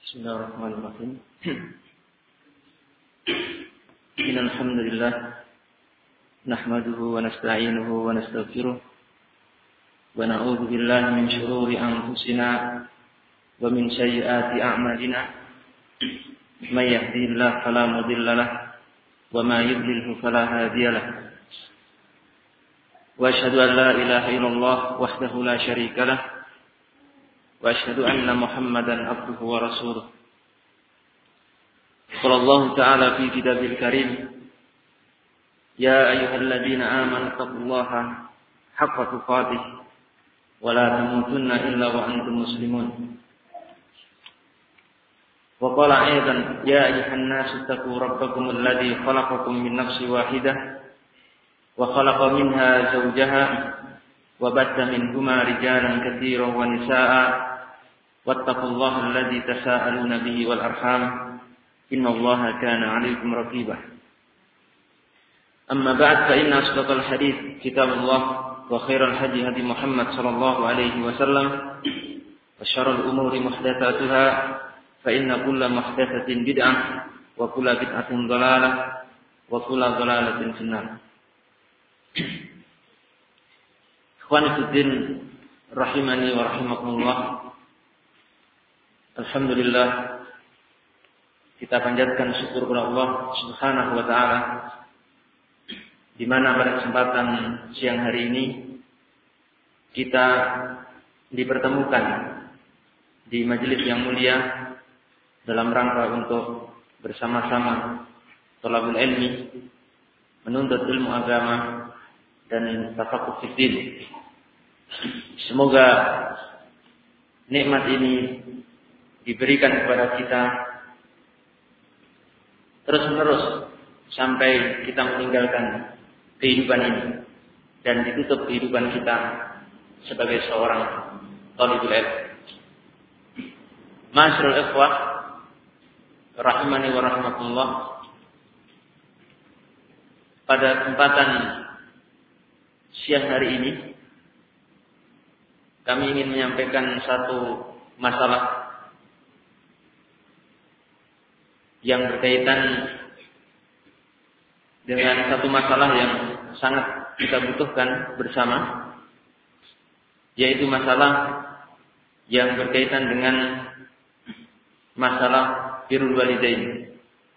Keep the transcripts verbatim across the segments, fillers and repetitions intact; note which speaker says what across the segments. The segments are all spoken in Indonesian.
Speaker 1: Bismillahirrahmanirrahim. Innal hamdalillah nahmaduhu wa nasta'inuhu wa nastaghfiruh wa na'udzu billahi min shururi anfusina wa min sayyiati a'malina. May yahdihillahu fala mudilla lahu wa may yudlil fala hadiya lahu. Wa asyhadu an la ilaha illallah wahdahu la syarika lahu wa asyhadu anna Muhammadan abduhu wa rasuluh. Qala Allah ta'ala fi kitabil karim, ya ayyuhalladzina amanu taqullaha haqqa tuqatih wa la tamutunna illa wa antum muslimun. Wa qala aidan, ya ayyuhan nasu taqu rabbakum alladzi khalaqakum min nafsin wahidah wa khalaqa minha zawjaha wa batta minhuma rijalan katsiran wa nisaa'a wattaqullaha alladzi tasaaluna bihi wal arham innallaha kana 'alaykum raqiba. Amma ba'd, fa inna asdaqal hadits kitabullah wa khairal hadi hadi Muhammad sallallahu alaihi wasallam wa syarrul umuri muhdatsatuha fa inna kulla muhdatsatin bid'ah wa kulla bid'atin dhalalah wa kulla dhalalatin finnar. Ikhwanifiddin rahimani wa rahimakumullah. Alhamdulillah, kita panjatkan syukur kepada Allah Subhanahu wa taala di mana pada kesempatan siang hari ini kita dipertemukan di majelis yang mulia dalam rangka untuk bersama-sama thalabul ilmi, menuntut ilmu agama dan tafaqquh fid din. Semoga nikmat ini diberikan kepada kita terus-menerus sampai kita meninggalkan kehidupan ini dan ditutup kehidupan kita sebagai seorang thalibul ilm. Ma'asyiral ikhwah rahimani wa rahimakumullah. Pada kesempatan siang hari ini kami ingin menyampaikan satu masalah yang berkaitan dengan satu masalah yang sangat kita butuhkan bersama, yaitu masalah yang berkaitan dengan masalah birrul walidain,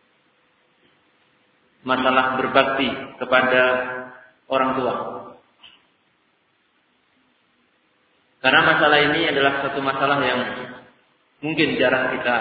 Speaker 1: masalah berbakti kepada orang tua. Karena masalah ini adalah satu masalah yang mungkin jarang kita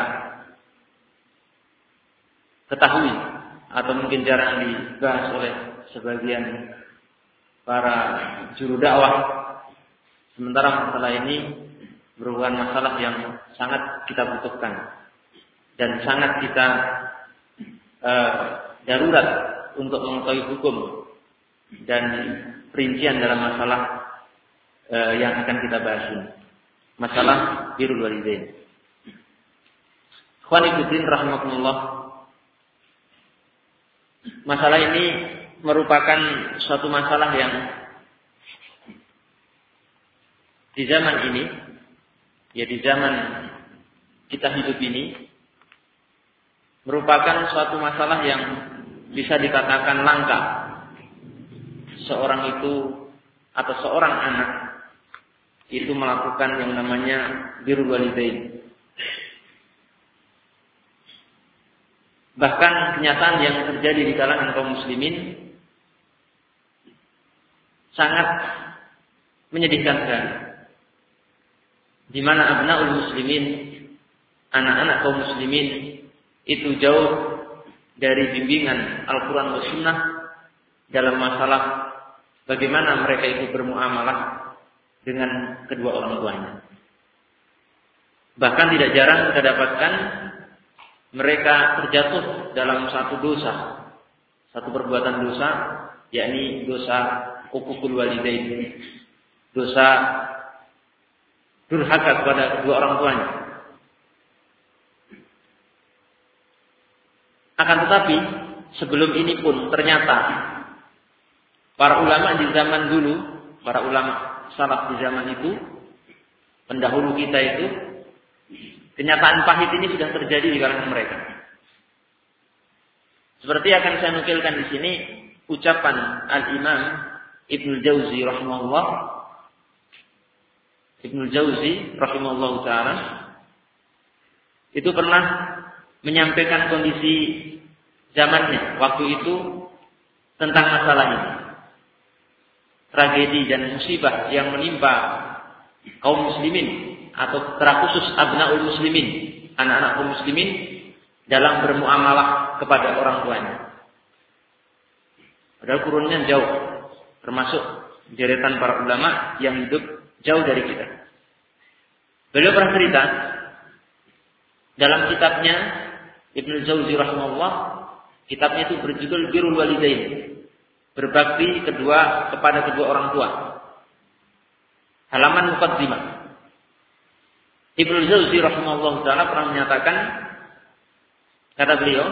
Speaker 1: ketahui atau mungkin jarang dibahas oleh sebagian para juru dakwah. Sementara masalah ini merupakan masalah yang sangat kita butuhkan dan sangat kita uh, darurat untuk mengetahui hukum dan perincian dalam masalah uh, yang akan kita bahas ini, masalah birrul walidain. Ikhwani fillah rahimakumullah. Masalah ini merupakan suatu masalah yang di zaman ini, ya di zaman kita hidup ini, merupakan suatu masalah yang bisa dikatakan langka. Seorang itu atau seorang anak itu melakukan yang namanya birrul walidain. Bahkan kenyataan yang terjadi di kalangan kaum muslimin sangat menyedihkan sekali. Di mana abnaul muslimin, anak-anak kaum muslimin itu jauh dari bimbingan Al-Quran dan Sunnah dalam masalah bagaimana mereka itu bermuamalah dengan kedua orang tuanya. Bahkan tidak jarang kita dapatkan mereka terjatuh dalam satu dosa, satu perbuatan dosa, yakni dosa uququl walidain, dosa durhaka kepada kedua orang tuanya. Akan tetapi sebelum ini pun ternyata para ulama di zaman dulu, para ulama salaf di zaman itu, pendahulu kita itu kenyataan pahit ini sudah terjadi di kalangan mereka. Seperti akan saya nukilkan di sini ucapan Al-Imam Ibnul Jauzi rahimahullah. Ibnul Jauzi rahimahullah ta'ala itu pernah menyampaikan kondisi zamannya waktu itu tentang masalah ini. Tragedi dan musibah yang menimpa kaum muslimin atau secara khusus abnaul muslimin, anak-anak kaum muslimin dalam bermuamalah kepada orang tuanya. Padahal kurunnya jauh, termasuk deretan para ulama yang hidup jauh dari kita. Beliau pernah cerita dalam kitabnya Ibnu Jauzi rahimahullah, kitabnya itu berjudul Birrul Walidain, berbakti kedua kepada kedua orang tua. Halaman muqaddimah. Ibnu Jauzi rahimahullah taala pernah menyatakan, kata beliau,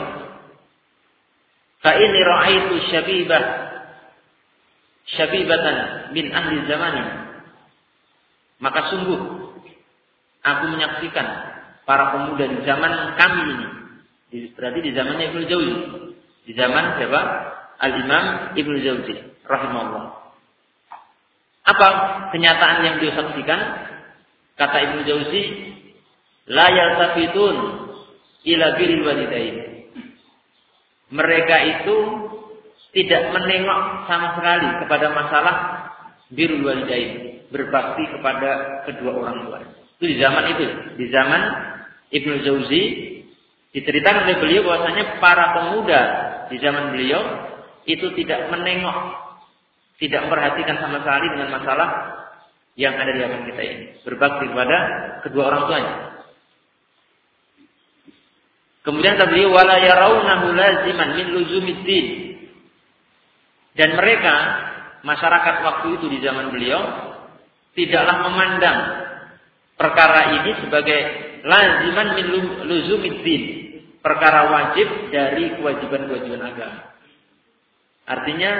Speaker 1: fa inni ra'aitu syabibah syabibatan min ahli zamani. Maka sungguh aku menyaksikan para pemuda di zaman kami ini. Berarti di zamannya Ibnu Jauzi. Di zaman siapa? Al-Imam Ibnu Jauzi rahimahullah. Apa kenyataan yang beliau saksikan? Kata Ibnu Jauzi, la yaltafitun ila birril walidain. Mereka itu tidak menengok sama sekali kepada masalah birrul walidain, berbakti kepada kedua orang tua. Itu di zaman itu, di zaman Ibnu Jauzi diceritakan oleh beliau bahwasanya para pemuda di zaman beliau itu tidak menengok, tidak memperhatikan sama sekali dengan masalah yang ada di zaman kita ini, berbakti kepada kedua orang tuanya. Kemudian kata beliau, wala yarawnahu laziman min luzumiddin. Dan mereka, masyarakat waktu itu di zaman beliau, tidaklah memandang perkara ini sebagai laziman min luzumiddin, perkara wajib dari kewajiban-kewajiban agama. Artinya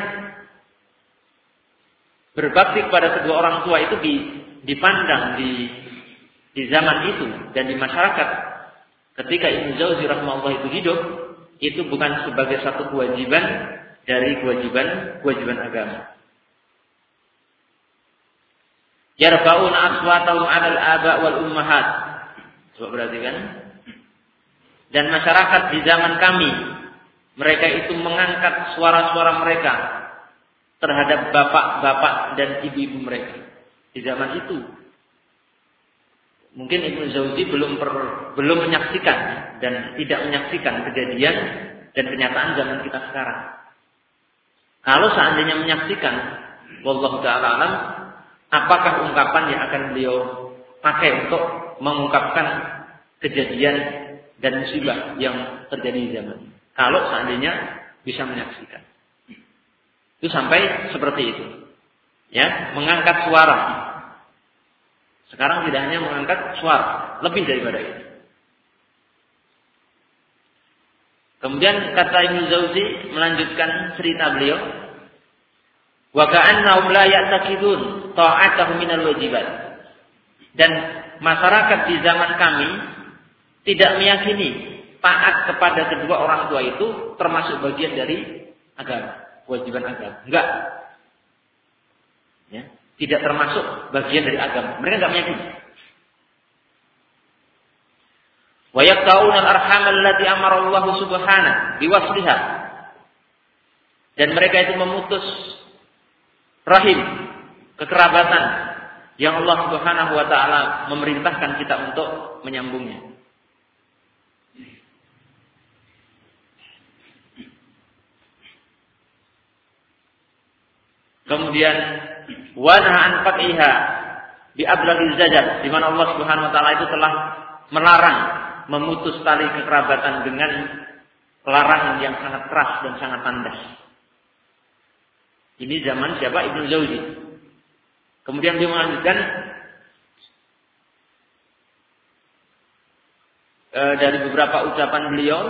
Speaker 1: berbakti kepada kedua orang tua itu dipandang di di zaman itu dan di masyarakat ketika Ibnu Jauzi rahimahullah itu hidup, itu bukan sebagai satu kewajiban dari kewajiban-kewajiban agama. Yarfa'una aswatahum 'alal aba' wal ummahat. Coba perhatikan. Dan masyarakat di zaman kami, mereka itu mengangkat suara-suara mereka terhadap bapak-bapak dan ibu-ibu mereka di zaman itu. Mungkin Ibnu Jauzi belum per, belum menyaksikan dan tidak menyaksikan kejadian dan kenyataan zaman kita sekarang. Kalau seandainya menyaksikan, wallahu taala alam, apakah ungkapan yang akan beliau pakai untuk mengungkapkan kejadian dan musibah yang terjadi di zaman. Kalau seandainya bisa menyaksikan. Itu sampai seperti itu. Ya, mengangkat suara. Sekarang tidak hanya mengangkat suara, lebih daripada itu. Kemudian kata Ibnu Jauzi melanjutkan cerita beliau, wa ka'annahum la ya'taqidun ta'atahu minal wajibat. Dan masyarakat di zaman kami tidak meyakini taat kepada kedua orang tua itu termasuk bagian dari agama, kewajiban agama. Enggak. Ya, tidak termasuk bagian dari agama. Mereka enggak meyakini. Wa yaqta'una al-arham allati amara Allah subhanahu biwasliha. Dan mereka itu memutus rahim, kekerabatan yang Allah Subhanahu wa taala memerintahkan kita untuk menyambungnya. Kemudian wanha an qat'iha bi ablaghiz zajr, di mana Allah Subhanahu wa taala itu telah melarang memutus tali kekerabatan dengan larangan yang sangat keras dan sangat tandas. Ini zaman siapa? Ibnu Jauzi. Kemudian dia melanjutkan e, dari beberapa ucapan beliau.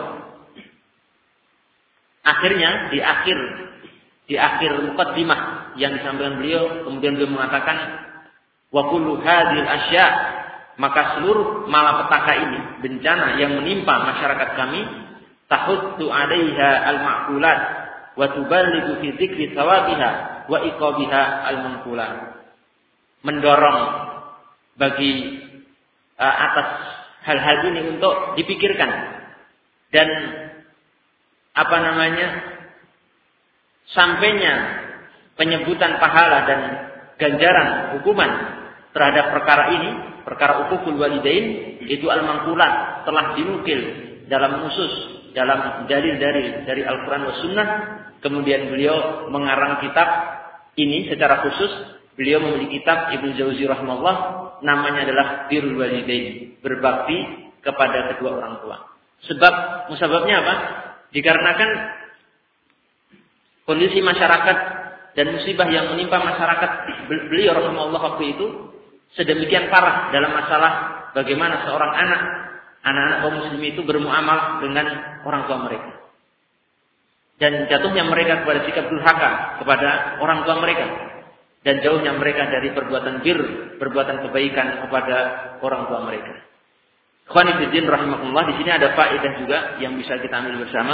Speaker 1: Akhirnya di akhir di akhir muqaddimah yang disampaikan beliau, kemudian beliau mengatakan wa kullu hadhil asya' maka seluruh malapetaka ini, bencana yang menimpa masyarakat kami, tahuddu 'alaiha al-ma'qulat wa tuballighu fi dzikri thawabiha wa iqabiha al-manqulat. Mendorong bagi uh, atas hal-hal ini untuk dipikirkan dan apa namanya sampainya penyebutan pahala dan ganjaran hukuman terhadap perkara ini, perkara uququl walidain, itu al-manqulat, telah dinukil dalam nusus, dalam dalil-dalil dari Al-Quran wa Sunnah. Kemudian beliau mengarang kitab ini secara khusus. Beliau memiliki kitab Ibnu Jauzi rahimahullah, namanya adalah Birrul Walidain, berbakti kepada kedua orang tua. Sebab musababnya apa? Dikarenakan kondisi masyarakat dan musibah yang menimpa masyarakat beliau rahimahullah waktu itu sedemikian parah dalam masalah bagaimana seorang anak, anak-anak kaum muslim itu bermuamalah dengan orang tua mereka. Dan jatuhnya mereka kepada sikap durhaka kepada orang tua mereka. Dan jauhnya mereka dari perbuatan bir, perbuatan kebaikan kepada orang tua mereka. Ikhwani fillah rahimakumullah, di sini ada faedah juga yang bisa kita ambil bersama,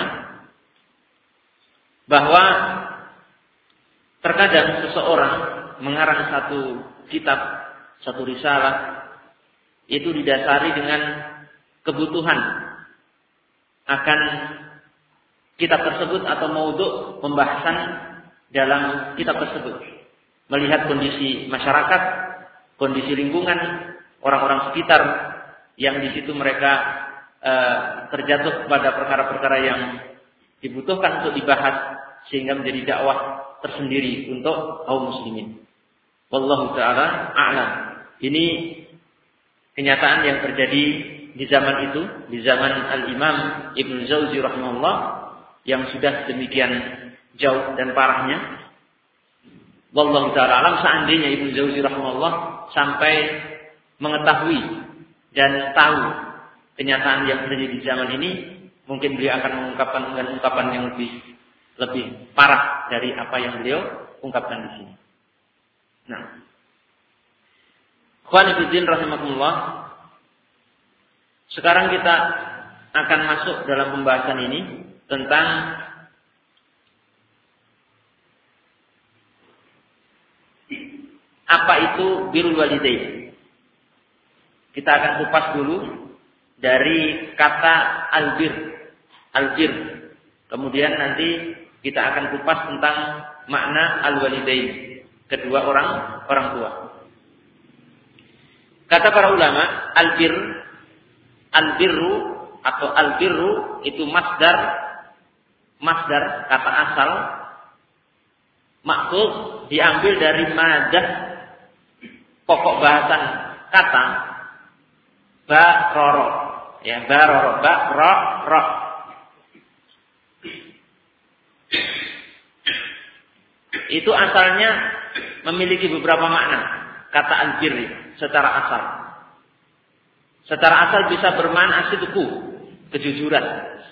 Speaker 1: bahwa terkadang seseorang mengarang satu kitab, satu risalah, itu didasari dengan kebutuhan akan kitab tersebut atau maudhu pembahasan dalam kitab tersebut. Melihat kondisi masyarakat, kondisi lingkungan, orang-orang sekitar yang di situ mereka e, terjatuh pada perkara-perkara yang dibutuhkan untuk dibahas sehingga menjadi dakwah tersendiri untuk kaum muslimin. Wallahu taala a'lam. Ini kenyataan yang terjadi di zaman itu, di zaman Al-Imam Ibnu Jauzi rahimahullah yang sudah demikian jauh dan parahnya. Wallahu ta'ala alam, seandainya Ibnu Jauzi rahimahullah sampai mengetahui dan tahu kenyataan yang terjadi di zaman ini, mungkin beliau akan mengungkapkan dengan ungkapan yang lebih lebih parah dari apa yang beliau ungkapkan di sini. Nah, ikhwan fillah rahimakumullah, sekarang kita akan masuk dalam pembahasan ini tentang apa itu birrul walidain. Kita akan kupas dulu dari kata albir, albir. Kemudian nanti kita akan kupas tentang makna al-walidain, kedua orang orang tua. Kata para ulama, albir, albirru atau albirru itu masdar, masdar kata asal, maksud diambil dari madah pokok bahasan kata baroro, ya baroro, baroro. Itu asalnya memiliki beberapa makna kata albir secara asal. Secara asal bisa bermakna sidqu, kejujuran.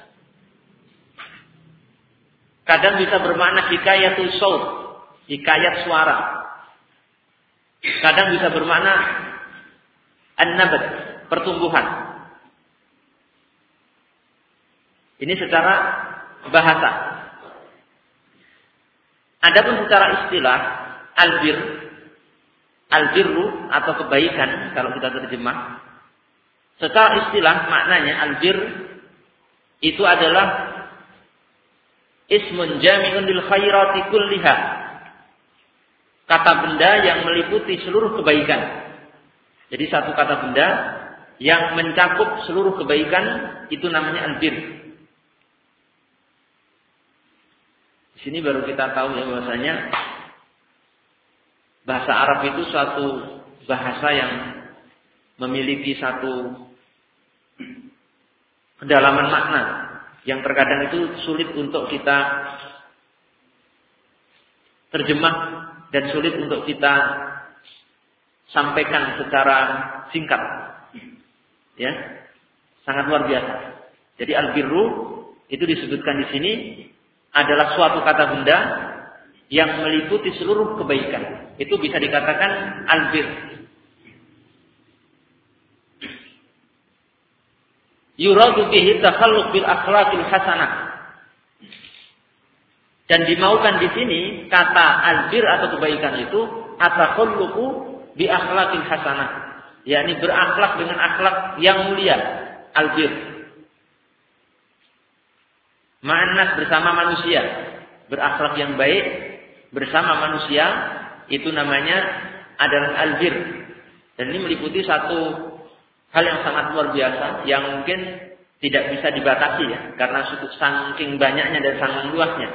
Speaker 1: Kadang bisa bermakna hikayatul saut, hikayat suara. Kadang bisa bermakna an-nabat, pertumbuhan. Ini secara bahasa. Adapun secara istilah, albir, albirru atau kebaikan kalau kita terjemah. Secara istilah maknanya albir itu adalah ismun jami'un lil khairati kulliha. Kata benda yang meliputi seluruh kebaikan. Jadi satu kata benda yang mencakup seluruh kebaikan itu namanya albir. Di sini baru kita tahu ya bahwasanya bahasa Arab itu suatu bahasa yang memiliki satu kedalaman makna yang terkadang itu sulit untuk kita terjemah dan sulit untuk kita sampaikan secara singkat. Ya. Sangat luar biasa. Jadi albirru itu disebutkan di sini adalah suatu kata benda yang meliputi seluruh kebaikan. Itu bisa dikatakan albir. yuradu bihi takhalluq bil akhlaqil hasanah. Dan dimaukan di sini kata albir atau kebaikan itu atakhalluqu bi akhlaqil hasanah, yakni berakhlak dengan akhlak yang mulia, albir. Ma'annas bersama manusia, berakhlak yang baik bersama manusia, itu namanya adalah albir. Dan ini meliputi satu hal yang sangat luar biasa yang mungkin tidak bisa dibatasi ya, karena saking banyaknya dan saking luasnya.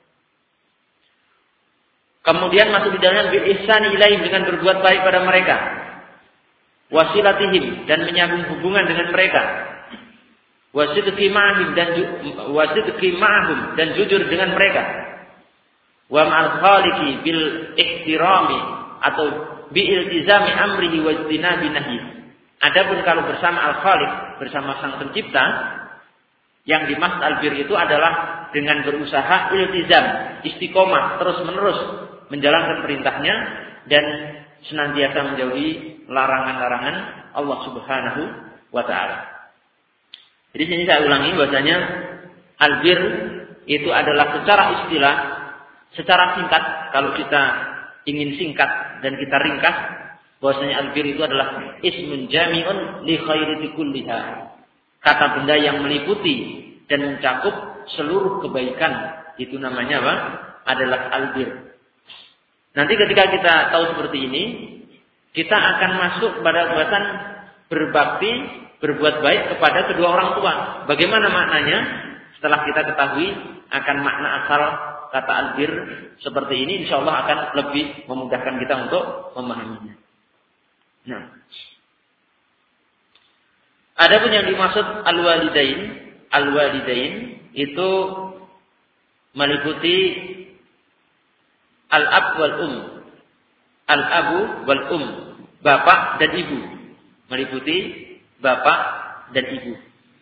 Speaker 1: Kemudian masuk di dalamnya bil ihsani ilaihim, dengan berbuat baik pada mereka, wasilatihim, dan menyambung hubungan dengan mereka, wasidqi ma'ahum, dan wasidqi ma'ahum, dan jujur dengan mereka, wa ma'al khaliqi bil ihtirami atau bi iltizami amrihi wa ijtinabi nahyi. Adapun kalau bersama al-khaliq, bersama sang pencipta, yang dimaksud albir itu adalah dengan berusaha iltizam, istiqomah, terus-menerus menjalankan perintahnya dan senantiasa menjauhi larangan-larangan Allah Subhanahu wa taala. Jadi sini saya ulangi bahwasanya albir itu adalah secara istilah, secara singkat, kalau kita ingin singkat dan kita ringkas, bahwasanya albir itu adalah ismun jami'un li khairi kulliha. Kata benda yang meliputi dan mencakup seluruh kebaikan, itu namanya apa? Adalah albir. Nanti ketika kita tahu seperti ini, kita akan masuk pada bahasan berbakti, berbuat baik kepada kedua orang tua. Bagaimana maknanya? Setelah kita ketahui akan makna asal kata albir seperti ini, insya Allah akan lebih memudahkan kita untuk memahaminya. Nah, adapun yang dimaksud al-walidain, al-walidain itu meliputi al-ab wal um, al-abu wal um, bapak dan ibu, meliputi bapak dan ibu.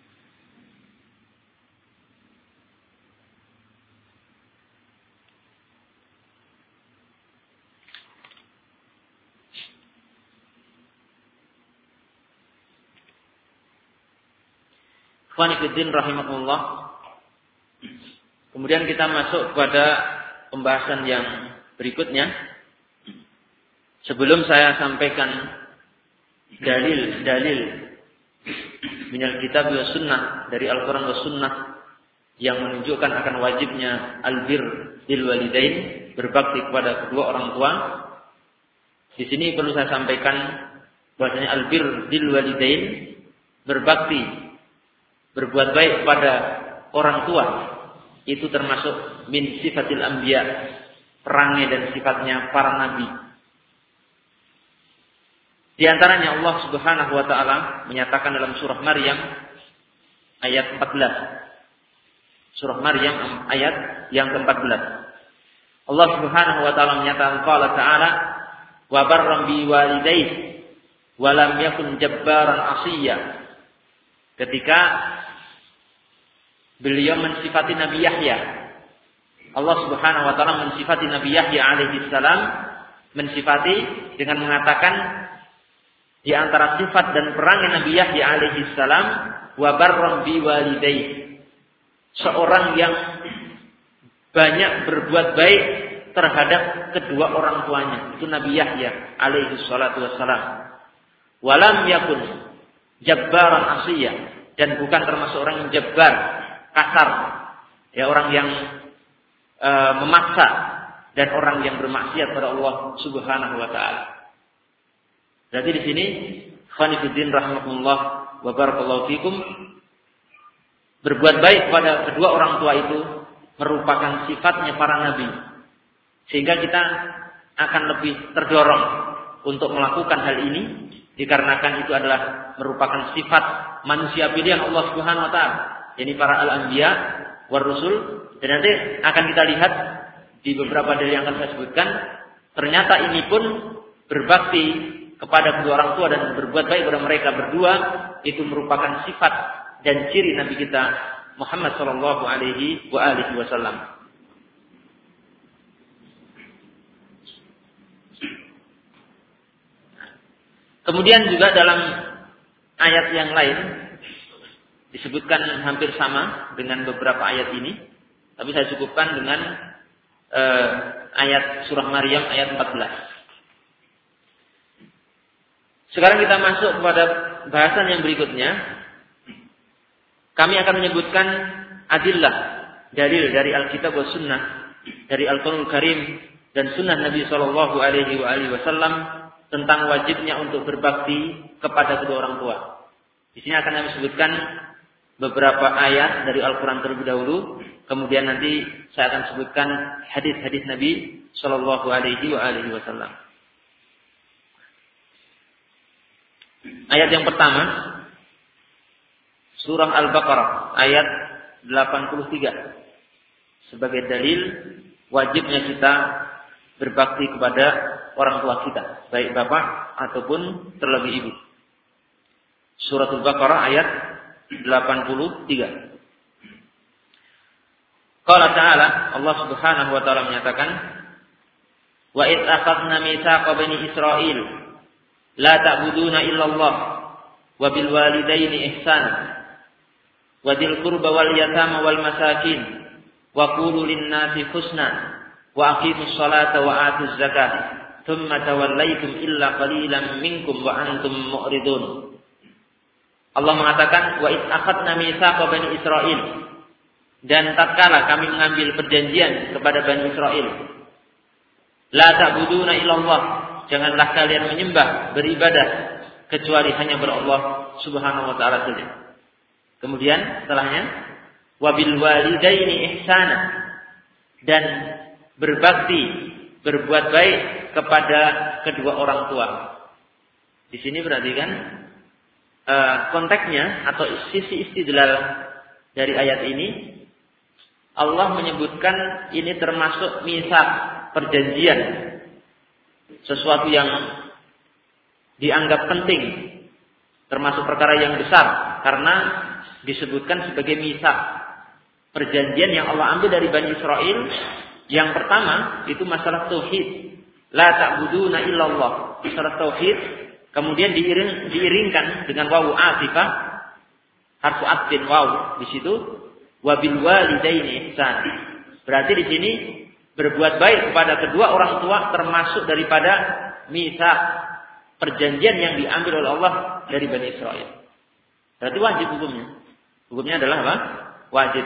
Speaker 1: Ikhwanifiddin rahimakumullah. Kemudian kita masuk pada pembahasan yang berikutnya. Sebelum saya sampaikan dalil-dalil minal kitab wa sunnah, dari Al-Quran wa sunnah, yang menunjukkan akan wajibnya albir bil walidain, berbakti kepada kedua orang tua. Di sini perlu saya sampaikan bahwasanya albir bil walidain, berbakti, berbuat baik kepada orang tua, itu termasuk min sifatil anbiya, perangai dan sifatnya para nabi. Di antaranya Allah Subhanahu wa taala menyatakan dalam surah Maryam ayat empat belas. Surah Maryam ayat yang keempat belas. Allah Subhanahu wa taala menyatakan qala ta'ala wa barram bi walidayhi wa lam yakun jabbaran 'asiyya. Ketika beliau mensifati Nabi Yahya, Allah Subhanahu wa taala mensifati Nabi Yahya alaihi salam, mensifati dengan mengatakan di antara sifat dan perangai Nabi Yahya alaihi salam, wa barram bi walidayhi, seorang yang banyak berbuat baik terhadap kedua orang tuanya, itu Nabi Yahya alaihi salatu wassalam. Walam yakun jabbaran asiyya, dan bukan termasuk orang yang jabbar, kasar, ya, orang yang e, memaksa dan orang yang bermaksiat pada Allah Subhanahu wa taala. Jadi di sini khonifuddin rahimakumullah wa barakallahu fikum, berbuat baik pada kedua orang tua itu merupakan sifatnya para nabi, sehingga kita akan lebih terdorong untuk melakukan hal ini, dikarenakan itu adalah merupakan sifat manusia pilihan Allah Subhanahu wa taala, yakni para al-anbiya war rusul. Dan nanti akan kita lihat di beberapa dalil yang akan saya sebutkan, ternyata ini pun berbakti kepada kedua orang tua dan berbuat baik kepada mereka berdua itu merupakan sifat dan ciri Nabi kita Muhammad sallallahu alaihi wa alihi wasallam. Kemudian juga dalam ayat yang lain disebutkan hampir sama dengan beberapa ayat ini, tapi saya cukupkan dengan uh, ayat surah Maryam ayat empat belas. Sekarang kita masuk kepada bahasan yang berikutnya. Kami akan menyebutkan adillah, dalil dari Alkitab wa Sunnah, dari Al-Qur'anul Karim dan Sunnah Nabi Shallallahu Alaihi Wasallam tentang wajibnya untuk berbakti kepada kedua orang tua. Di sini akan kami sebutkan beberapa ayat dari Al-Quran terlebih dahulu, kemudian nanti saya akan sebutkan hadis-hadis Nabi Shallallahu Alaihi Wasallam. Ayat yang pertama, surah Al-Baqarah ayat delapan puluh tiga, sebagai dalil wajibnya kita berbakti kepada orang tua kita, baik bapak ataupun terlebih ibu. Surah Al-Baqarah ayat delapan puluh tiga. Qala ta'ala, Allah Subhanahu wa taala menyatakan, wa id akhadna mitsaqa bani Israil la ta'buduna illallah wa bil walidaini ihsana wa dzil qurba wal yatama wal masakin wa qulu lin nasi husna wa aqimus salata wa atuz zakata thumma tawallaytum illa qalilan minkum wa antum mu'ridun. Allah mengatakan, wa id akhadna mitsaqa bani Israil, dan tatkala kami mengambil perjanjian kepada Bani Israel, la ta'buduna illallah, janganlah kalian menyembah, beribadah kecuali hanya kepada Allah Subhanahu wa taala saja. Kemudian setelahnya, wabil walidaini ihsana, dan berbakti, berbuat baik kepada kedua orang tua. Di sini perhatikan uh, konteksnya atau sisi istidlal dari ayat ini. Allah menyebutkan ini termasuk mitsaq, perjanjian, sesuatu yang dianggap penting, termasuk perkara yang besar, karena disebutkan sebagai mitsaq, perjanjian yang Allah ambil dari Bani Israel. Yang pertama itu masalah tauhid, la ta'buduna illallah, masalah tauhid. Kemudian diiring, diiringkan dengan wawu atifah, harfu atfin wawu di situ, wabil walidaini ihsan. Berarti di sini berbuat baik kepada kedua orang tua termasuk daripada mitsaq, perjanjian yang diambil oleh Allah dari Bani Israel. Berarti wajib hukumnya. Hukumnya adalah apa? Wajib.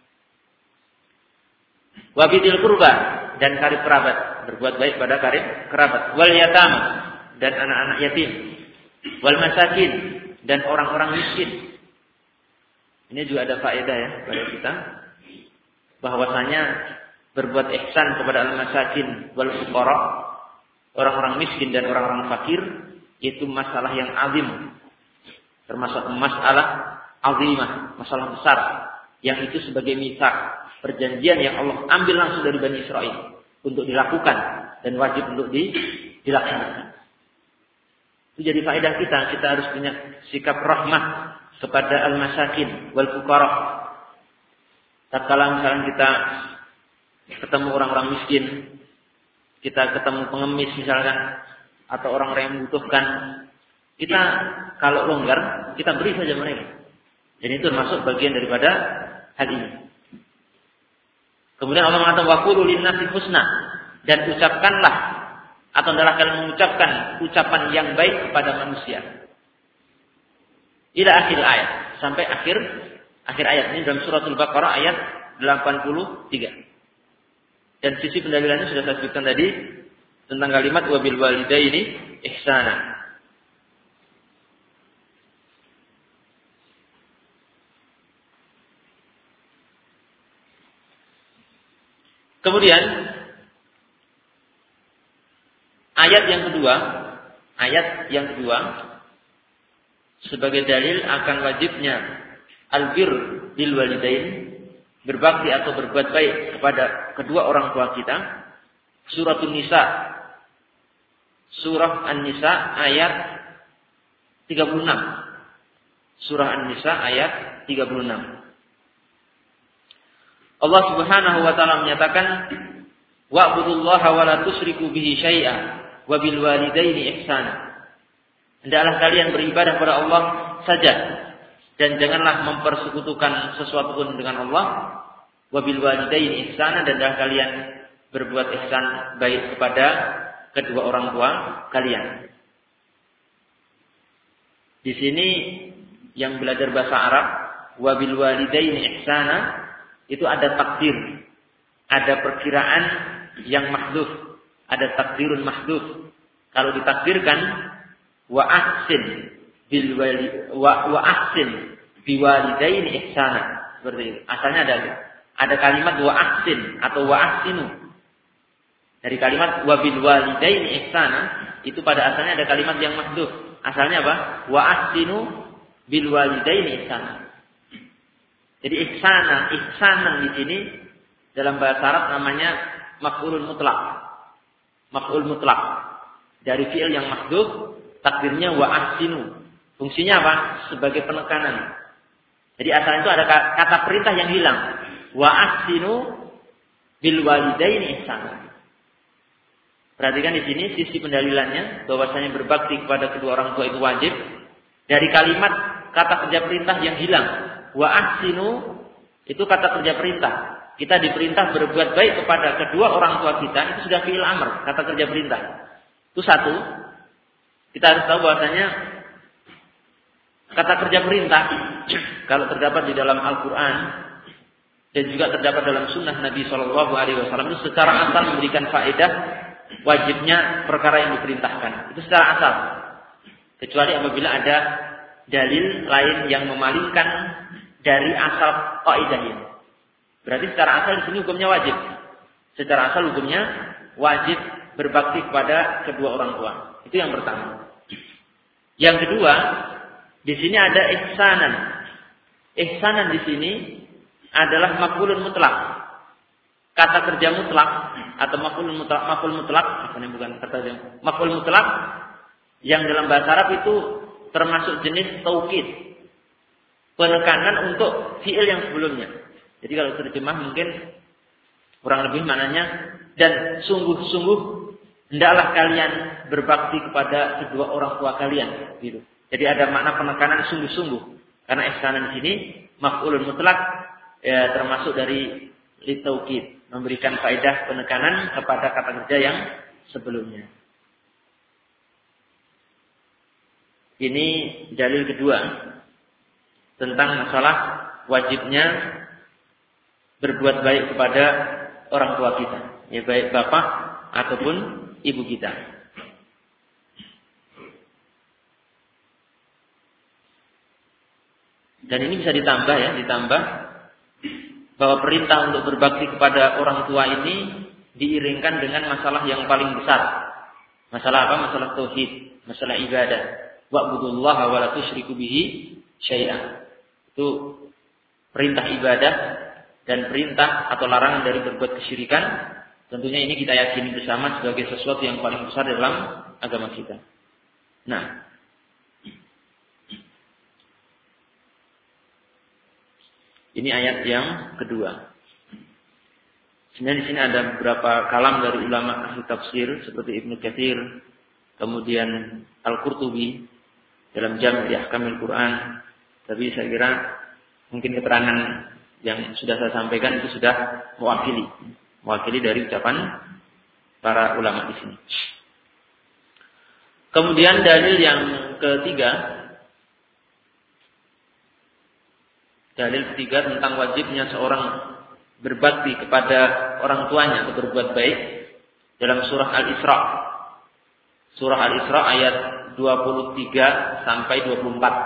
Speaker 1: Wabidil kurba, dan karib kerabat, berbuat baik pada karib kerabat. Wal yatama, dan anak-anak yatim. Wal masakin, dan orang-orang miskin. Ini juga ada faedah ya pada kita, bahwasanya berbuat ihsan kepada al-masakin wal fuqara, orang-orang miskin dan orang-orang fakir, itu masalah yang azim, termasuk masalah azimah, masalah besar, yang itu sebagai mitsaq, perjanjian yang Allah ambil langsung dari Bani Israel untuk dilakukan dan wajib untuk di, dilaksanakan. Itu jadi faedah kita, kita harus punya sikap rahmah kepada al-masakin wal fuqara. Tatkala misalnya kita ketemu orang-orang miskin, kita ketemu pengemis misalkan, atau orang-orang yang membutuhkan, kita kalau longgar, kita beri saja mereka. Dan itu termasuk bagian daripada hal ini. Kemudian Allah mengatakan waqulu lin-nasi husna, dan ucapkanlah atau adalah kalian mengucapkan ucapan yang baik kepada manusia. Ila akhir ayat, sampai akhir akhir ayat ini dalam surah Al-Baqarah ayat delapan puluh tiga. Dan sisi pendalilannya sudah saya sebutkan tadi tentang kalimat wabil walidaini ihsana. Kemudian ayat yang kedua, ayat yang kedua sebagai dalil akan wajibnya albir bil walidain, berbakti atau berbuat baik kepada kedua orang tua kita. Surah An-Nisa, Surah An-Nisa ayat tiga puluh enam. Surah An-Nisa ayat tiga puluh enam. Allah Subhanahu wa taala menyatakan, wa'budullaha wa la tusyriku bihi syai'a wa bil walidaini ihsana. Hendaklah kalian beribadah kepada Allah saja dan janganlah mempersekutukan sesuatu pun dengan Allah. Wabil walidaini ihsana, dan hendaklah kalian berbuat ihsan baik kepada kedua orang tua kalian. Di sini yang belajar bahasa Arab, wabil walidaini ihsana, itu ada takdir, ada perkiraan yang mahdhuf, ada takdirun mahdhuf. Kalau ditakdirkan wa ahsin bil wali wa, wa ahsin biwalidaini ihsana, seperti itu. Asalnya ada ada kalimat wa ahsin atau wa ahsinu. Dari kalimat wa bil walidaini ihsana itu pada asalnya ada kalimat yang mahdhuf. Asalnya apa? Wa ahsinu bil walidaini ihsana. Jadi ihsana, ihsanan di sini dalam bahasa Arab namanya maf'ulun mutlaq. Maf'ul mutlaq. Dari fi'il yang mahdhuf, takdirnya wa ahsinu. Fungsinya apa? Sebagai penekanan. Jadi asalnya itu ada kata perintah yang hilang. Wa ahsinu bil walidaini ihsana. Perhatikan di sini sisi pendalilannya bahwasanya berbakti kepada kedua orang tua itu wajib. Dari kalimat kata kerja perintah yang hilang, wa ahsinu itu kata kerja perintah. Kita diperintah berbuat baik kepada kedua orang tua kita, itu sudah fi'il amr, kata kerja perintah. Itu satu. Kita harus tahu bahwasanya kata kerja perintah kalau terdapat di dalam Al-Quran dan juga terdapat dalam sunnah Nabi Shallallahu Alaihi Wasallam itu secara asal memberikan faedah wajibnya perkara yang diperintahkan. Itu secara asal. Kecuali apabila ada dalil lain yang memalingkan dari asal kaidah ini. Berarti secara asal di sini hukumnya wajib. Secara asal hukumnya wajib berbakti kepada kedua orang tua. Itu yang pertama. Yang kedua, di sini ada ihsanan. Ihsanan di sini adalah maf'ulun mutlak. Kata kerja mutlak atau maf'ul mutlak, maf'ul mutlak, ini bukan kata kerja, maf'ul mutlak yang dalam bahasa Arab itu termasuk jenis taukid. Penekanan untuk fi'il yang sebelumnya. Jadi kalau terjemah mungkin kurang lebih maknanya, dan sungguh-sungguh hendaklah kalian berbakti kepada kedua orang tua kalian, gitu. Jadi ada makna penekanan sungguh-sungguh. Karena ihsanan di sini maf'ulun mutlak ya, termasuk dari litaukid, memberikan faedah penekanan kepada kata kerja yang sebelumnya. Ini dalil kedua tentang masalah wajibnya berbuat baik kepada orang tua kita, ya baik bapak ataupun ibu kita. Dan ini bisa ditambah ya, ditambah bahwa perintah untuk berbakti kepada orang tua ini diiringkan dengan masalah yang paling besar. Masalah apa? Masalah tauhid, masalah ibadah. Wa'budullaha wa la tusyriku bihi syai'an. Itu perintah ibadah dan perintah atau larangan dari berbuat kesyirikan. Tentunya ini kita yakini bersama sebagai sesuatu yang paling besar dalam agama kita. Nah, ini ayat yang kedua. Sebenarnya di sini ada beberapa kalam dari ulama ahli tafsir seperti Ibnu Katsir, kemudian Al-Qurtubi dalam Jami' Ahkamil Quran. Tapi saya kira mungkin keterangan yang sudah saya sampaikan itu sudah mewakili, mewakili dari ucapan para ulama di sini. Kemudian dalil yang ketiga, dalil ketiga tentang wajibnya seorang berbakti kepada orang tuanya atau berbuat baik dalam surah Al-Isra. Surah Al-Isra ayat dua puluh tiga sampai dua puluh empat.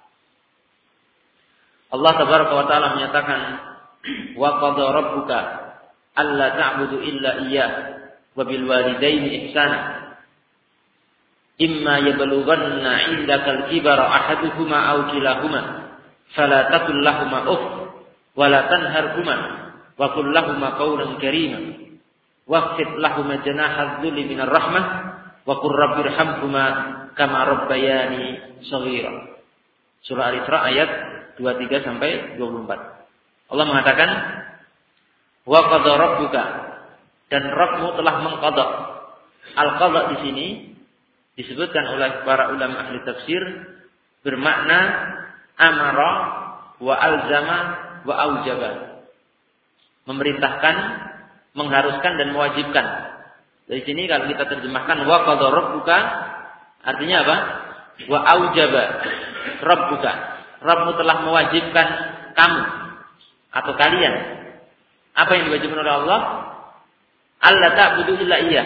Speaker 1: Allah Tabaraka wa Ta'ala menyatakan, wa qadha rabbuka alla ta'budu illa iyyah wa bil walidaini ihsana. Imma yablughanna 'indakal kibara ahaduhuma aw kilahuma fala taqul lahumu uff wa la tanharhuma wa qul lahumu qawlan karima waghfid lahumu janaha dhulli minar rahmah wa qur rabbirhamhuma kama rabbayani shaghira. Surah Al-Isra ayat dua puluh tiga sampai dua puluh empat. Allah mengatakan, wa qadha rabbuka, dan Rabbmu telah mengqadha. Al-qadha di sini disebutkan oleh para ulama ahli tafsir bermakna amara wa alzama wa aujaba. Memerintahkan, mengharuskan dan mewajibkan. Dari sini kalau kita terjemahkan wa qadha rabbuka artinya apa? Wa aujaba rabbuka. Rabbmu telah mewajibkan kamu atau kalian. Apa yang diwajibkan oleh Allah? Alla ta'budu illa iyyah.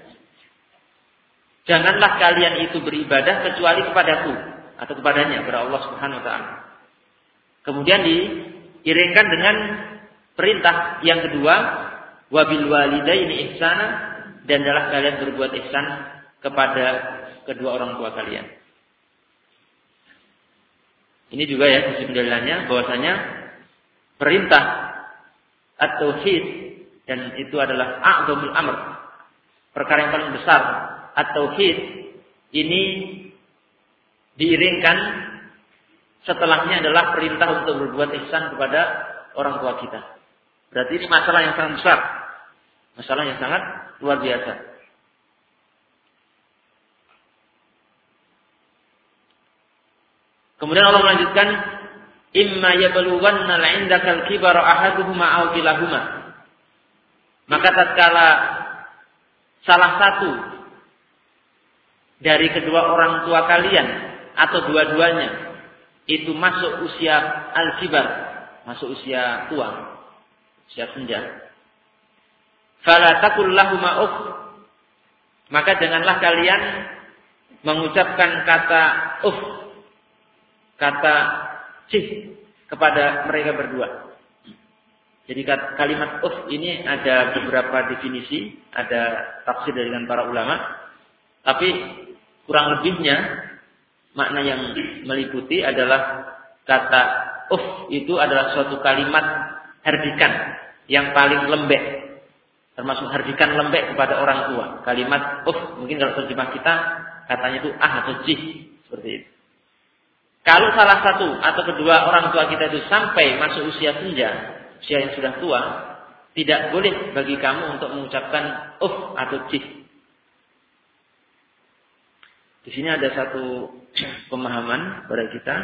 Speaker 1: Janganlah kalian itu beribadah kecuali kepadaku atau kepadanya, kepada Allah Subhanahu wa taala. Kemudian diiringkan dengan perintah yang kedua, wabil walidaini ihsana, dan adalah kalian berbuat ihsan kepada kedua orang tua kalian. Ini juga ya sisi pendalilannya bahwasanya perintah at-tauhid dan itu adalah a'dhamul amr, perkara yang paling besar. At-tauhid ini diiringkan setelahnya adalah perintah untuk berbuat ihsan kepada orang tua kita. Berarti ini masalah yang sangat besar. Masalah yang sangat luar biasa. Kemudian Allah melanjutkan, imma yablughanna 'indaka al-kibara ahaduhuma aw kilahuma. Maka tatkala salah satu dari kedua orang tua kalian atau dua-duanya itu masuk usia al-kibar, masuk usia tua, usia senja. Fala taqul lahumā uff. Maka janganlah kalian mengucapkan kata uff, kata cih kepada mereka berdua. Jadi kalimat uff ini ada beberapa definisi, ada tafsir dari para ulama. Tapi kurang lebihnya makna yang meliputi adalah kata uff itu adalah suatu kalimat hardikan yang paling lembek, termasuk hardikan lembek kepada orang tua. Kalimat uff mungkin kalau terjemah kita katanya itu ah atau jih seperti itu. Kalau salah satu atau kedua orang tua kita itu sampai masuk usia senja, usia yang sudah tua, tidak boleh bagi kamu untuk mengucapkan uff atau jih. Di sini ada satu pemahaman pada kita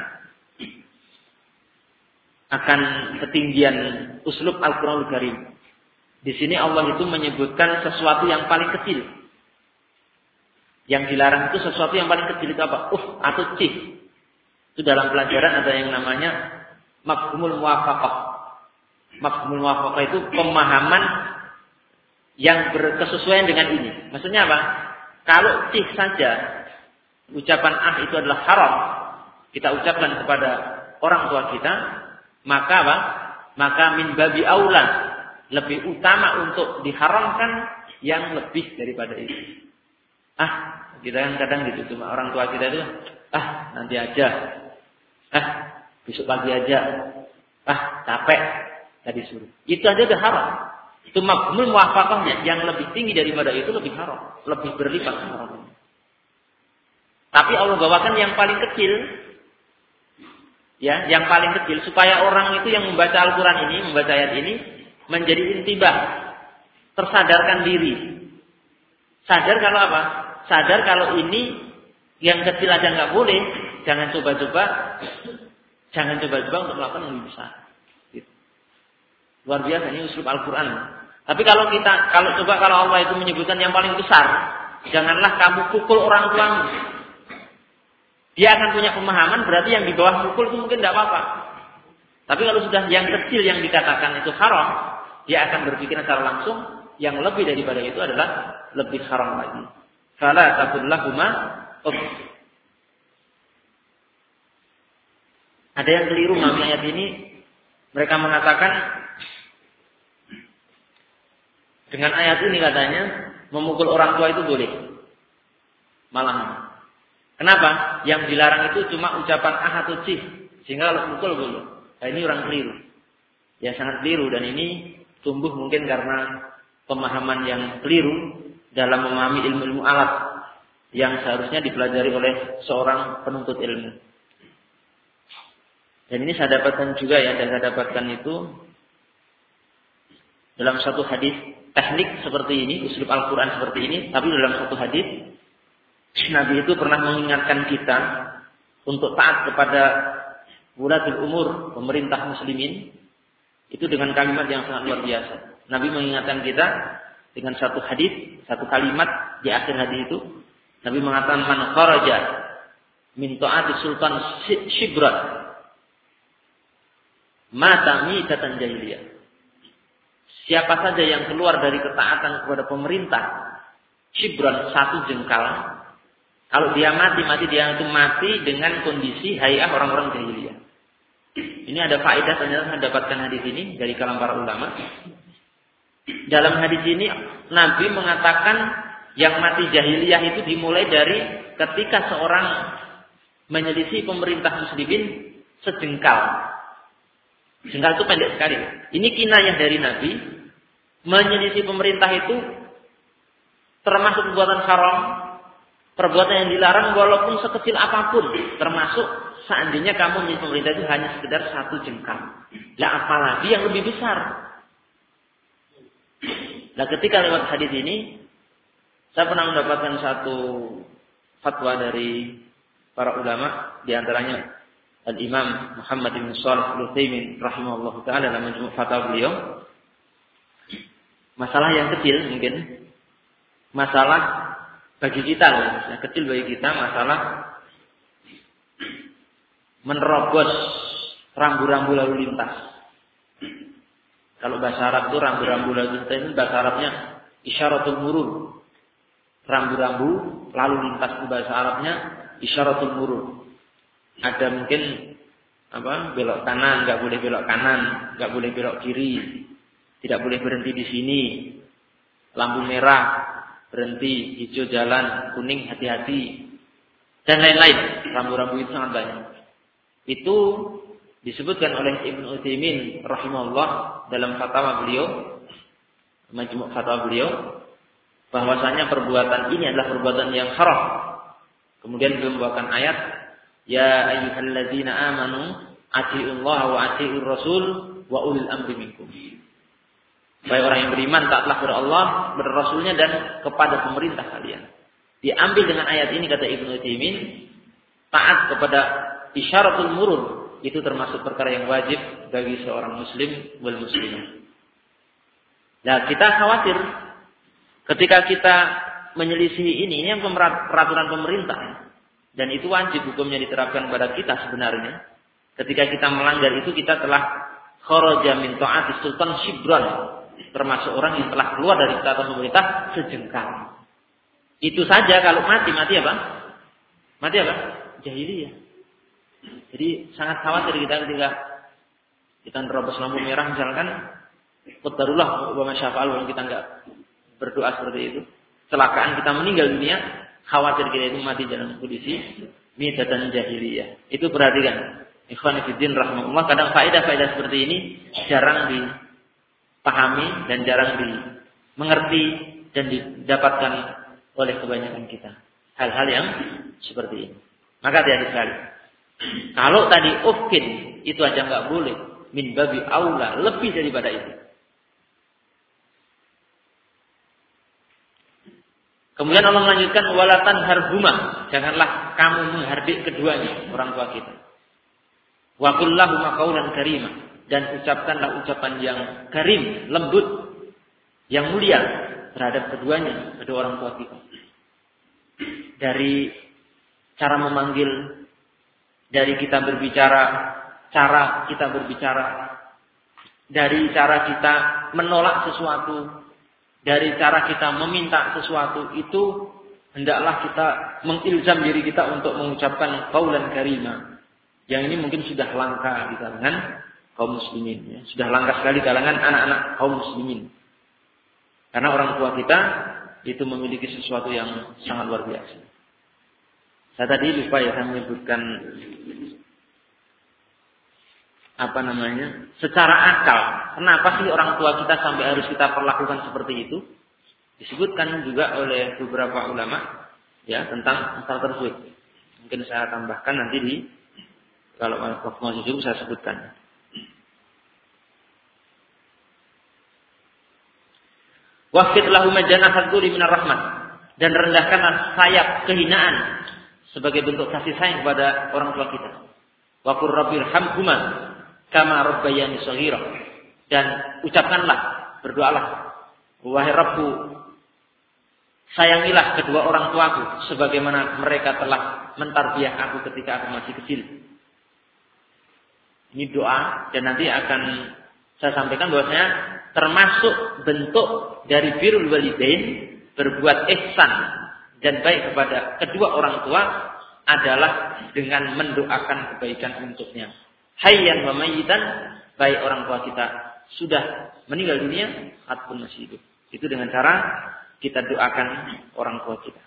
Speaker 1: akan ketinggian uslub Al-Qur'anul Karim. Di sini Allah itu menyebutkan sesuatu yang paling kecil. Yang dilarang itu sesuatu yang paling kecil itu apa? Uff atau cih. Itu dalam pelajaran ada yang namanya mafhumul muwafaqah. Mafhumul muwafaqah itu pemahaman yang berkesesuaian dengan ini. Maksudnya apa? Kalau cih saja ucapan ah itu adalah haram, kita ucapkan kepada orang tua kita, maka apa? Maka min babi aula, lebih utama untuk diharamkan yang lebih daripada itu. Ah, kita kan kadang gitu, cuma orang tua kita itu, ah nanti aja, ah besok pagi aja, ah capek, tadi suruh. Itu aja udah haram. Itu mafhumul muwafaqahnya, yang lebih tinggi daripada itu lebih haram, lebih berlipat haram. Tapi Allah bawakan yang paling kecil, ya, yang paling kecil supaya orang itu yang membaca Al-Quran ini, membaca ayat ini menjadi intibah, tersadarkan diri. Sadar kalau apa? Sadar kalau ini yang kecil aja nggak boleh, jangan coba-coba, jangan coba-coba untuk melakukan yang lebih besar. Gitu. Luar biasa ini uslub Al-Quran. Tapi kalau kita, kalau coba kalau Allah itu menyebutkan yang paling besar, janganlah kamu pukul orang tuamu. Dia akan punya pemahaman, berarti yang di bawah pukul itu mungkin tidak apa-apa. Tapi kalau sudah yang kecil yang dikatakan itu haram, dia akan berpikir secara langsung, yang lebih daripada itu adalah lebih haram lagi. Fala taqul lahumā uff. Ada yang keliru memahami ayat ini, mereka mengatakan dengan ayat ini katanya memukul orang tua itu boleh. Malah kenapa? Yang dilarang itu cuma ucapan ah atau cih. Sehingga kalau pukul boleh. Nah, ini orang keliru. Ya sangat keliru. Dan ini tumbuh mungkin karena pemahaman yang keliru dalam memahami ilmu-ilmu alat yang seharusnya dipelajari oleh seorang penuntut ilmu. Dan ini saya dapatkan juga ya. Dan saya dapatkan itu dalam satu hadis teknik seperti ini. Uslub Al-Quran seperti ini. Tapi dalam satu hadis Nabi itu pernah mengingatkan kita untuk taat kepada wulatul umur, pemerintah muslimin, itu dengan kalimat yang sangat luar biasa. Nabi mengingatkan kita dengan satu hadis, satu kalimat di akhir hadis itu. Nabi mengatakan man kharaja min ta'ati sultan shibrat mata mitatan jahiliyah. Siapa saja yang keluar dari ketaatan kepada pemerintah shibran, satu jengkal, kalau dia mati, mati dia itu mati dengan kondisi hayat orang-orang jahiliyah. Ini ada faedah ternyata saya dapatkan hadis ini dari kalangan para ulama. Dalam hadis ini Nabi mengatakan yang mati jahiliyah itu dimulai dari ketika seorang menyelisih pemerintah muslimin sejengkal. Jengkal itu pendek sekali. Ini kinayah dari Nabi. Menyelisih pemerintah itu termasuk perbuatan haram, perbuatan yang dilarang walaupun sekecil apapun, termasuk seandainya kamu menyelisih pemerintah itu hanya sekedar satu jengkal. Lah apalagi yang lebih besar. Nah ketika lewat hadis ini, saya pernah mendapatkan satu fatwa dari para ulama, di antaranya Al-Imam Muhammad bin Shalih Al-Utsaimin rahimahullah taala dalam majmu' fatwa beliau. Masalah yang kecil mungkin, masalah bagi kita, ya, kecil bagi kita, masalah menerobos rambu-rambu lalu lintas. Kalau bahasa Arab itu rambu-rambu lalu lintas ini bahasa Arabnya isyaratul murur. Rambu-rambu lalu lintas itu bahasa Arabnya isyaratul murur. Ada mungkin apa belok kanan, nggak boleh belok kanan, nggak boleh belok kiri, tidak boleh berhenti di sini. Lampu merah berhenti, hijau jalan, kuning hati-hati, dan lain-lain. Rambu-rambu itu sangat banyak. Itu disebutkan oleh Ibnu Utsaimin rahimahullah dalam fatwa beliau, majmu' fatwa beliau, bahwasanya perbuatan ini adalah perbuatan yang haram. Kemudian beliau membawakan ayat, ya ayyuhalladzina amanu atiiullaha wa atiiur rasul wa ulil amri minkum. Baik orang yang beriman, taatlah kepada Allah, kepada Rasulnya, dan kepada pemerintah kalian. Diambil dengan ayat ini, kata Ibnu Utsaimin, taat kepada isyaratul murur itu termasuk perkara yang wajib bagi seorang muslim wal muslimah. Nah, kita khawatir ketika kita menyelisihi ini, ini yang peraturan pemerintah, dan itu wajib hukumnya diterapkan pada kita sebenarnya. Ketika kita melanggar itu, kita telah kharaja min ta'ati sultan shibran, termasuk orang yang telah keluar dari ketaatan pemerintah sejengkal. Itu saja kalau mati, mati apa? Mati apa? Jahiliyah. Jadi sangat khawatir kita ketika kita nerobos lampu merah misalkan, qadarullah wa masyafa'al, kalau kita enggak berdoa seperti itu, kecelakaan kita meninggal dunia, khawatir kita itu mati dalam kondisi midatan jahiliyah. Itu perhatikan. Ikhwan fillah rahimahullah, kadang faedah-faedah seperti ini jarang dipahami dan jarang dimengerti dan didapatkan oleh kebanyakan kita. Hal-hal yang seperti ini. Maka hati-hati sekali. Kalau tadi ufkin itu aja nggak boleh, min babi aula, lebih daripada itu. Kemudian Allah melanjutkan walatan harhuma, janganlah kamu menghardik keduanya, orang tua kita. Wa qul lahum qawlan karima, dan ucapkanlah ucapan yang karim, lembut, yang mulia terhadap keduanya, kedua orang tua kita. Dari cara memanggil, dari kita berbicara, cara kita berbicara, dari cara kita menolak sesuatu, dari cara kita meminta sesuatu, itu hendaklah kita mengilzam diri kita untuk mengucapkan qaulan karima. Yang ini mungkin sudah langka di kalangan kaum muslimin, ya. Sudah langka sekali di kalangan anak-anak kaum muslimin. Karena orang tua kita itu memiliki sesuatu yang sangat luar biasa. Saya tadi lupa ya, saya menyebutkan apa namanya, secara akal, kenapa sih orang tua kita sampai harus kita perlakukan seperti itu? Disebutkan juga oleh beberapa ulama ya tentang masalah tersebut. Mungkin saya tambahkan nanti di kalau waktu masih cukup saya sebutkan. Waqfid lahum janahat dzulli minar rahmat, dan rendahkanlah sayap kehinaan sebagai bentuk kasih sayang kepada orang tua kita. Wa qur rabbirhamhuma kama rabbayani shaghira. Dan ucapkanlah, berdoalah, wahai Rabbku, sayangilah kedua orang tuaku sebagaimana mereka telah mentarbiah aku ketika aku masih kecil. Ini doa, dan nanti akan saya sampaikan bahwasanya termasuk bentuk dari birrul walidain, berbuat ihsan dan baik kepada kedua orang tua adalah dengan mendoakan kebaikan untuknya. Hayyan wa mayyitan, baik orang tua kita sudah meninggal dunia ataupun masih hidup. Itu dengan cara kita doakan orang tua kita.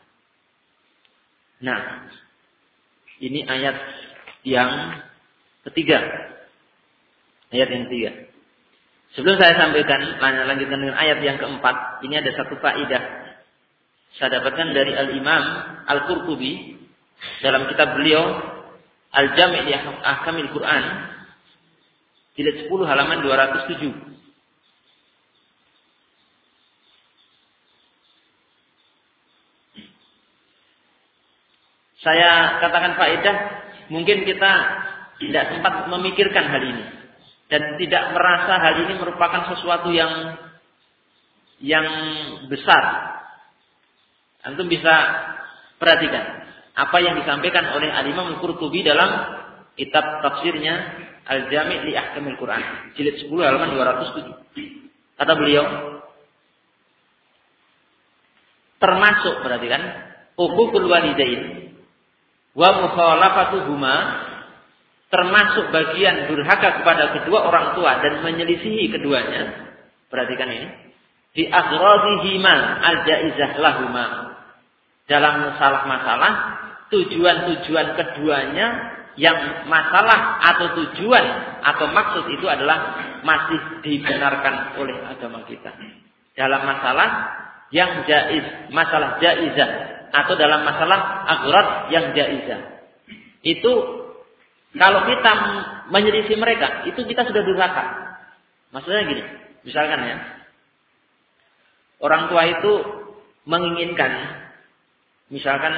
Speaker 1: Nah, ini ayat yang ketiga. Ayat yang ketiga. Sebelum saya sampaikan, lanjutkan dengan ayat yang keempat. Ini ada satu faedah. Saya dapatkan dari Al-Imam Al-Qurtubi dalam kitab beliau Al-Jami' li Ahkamil Quran, jilid sepuluh halaman dua ratus tujuh. Saya katakan faedah, mungkin kita tidak sempat memikirkan hal ini dan tidak merasa hal ini merupakan sesuatu yang yang besar. Antum bisa perhatikan apa yang disampaikan oleh Al-Imam Al-Qurtubi dalam kitab tafsirnya Al-Jami' li Ahkamil Quran, jilid sepuluh halaman dua ratus tujuh. Kata beliau, termasuk, perhatikan, uququl walidain wa mukhalafatuhuma, termasuk bagian durhaka kepada kedua orang tua dan menyelisihi keduanya. Perhatikan ini, di agradihima al-jaizah lahuma, dalam masalah-masalah tujuan-tujuan keduanya yang masalah atau tujuan atau maksud itu adalah masih dibenarkan oleh agama kita. Dalam masalah yang jaiz, masalah jaizah, atau dalam masalah agrad yang jaizah. Itu kalau kita menyelisih mereka, itu kita sudah durhaka. Maksudnya gini, misalkan ya, orang tua itu menginginkan, misalkan,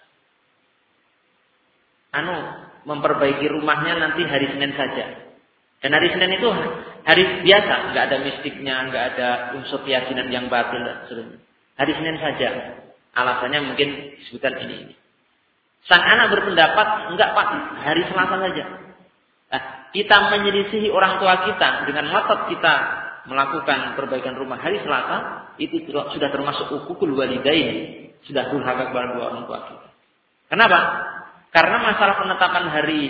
Speaker 1: anu, memperbaiki rumahnya nanti hari Senin saja. Dan hari Senin itu hari biasa, nggak ada mistiknya, nggak ada unsur keyakinan yang batil. Hari Senin saja. Alasannya mungkin disebutkan ini. ini. Sang anak berpendapat, enggak Pak, hari Selasa saja. Nah, kita menyelisihi orang tua kita dengan ngotot kita melakukan perbaikan rumah hari Selasa, itu sudah termasuk uququl walidain, sudah durhaka kepada dua orang tua kita. Kenapa? Karena masalah penetapan hari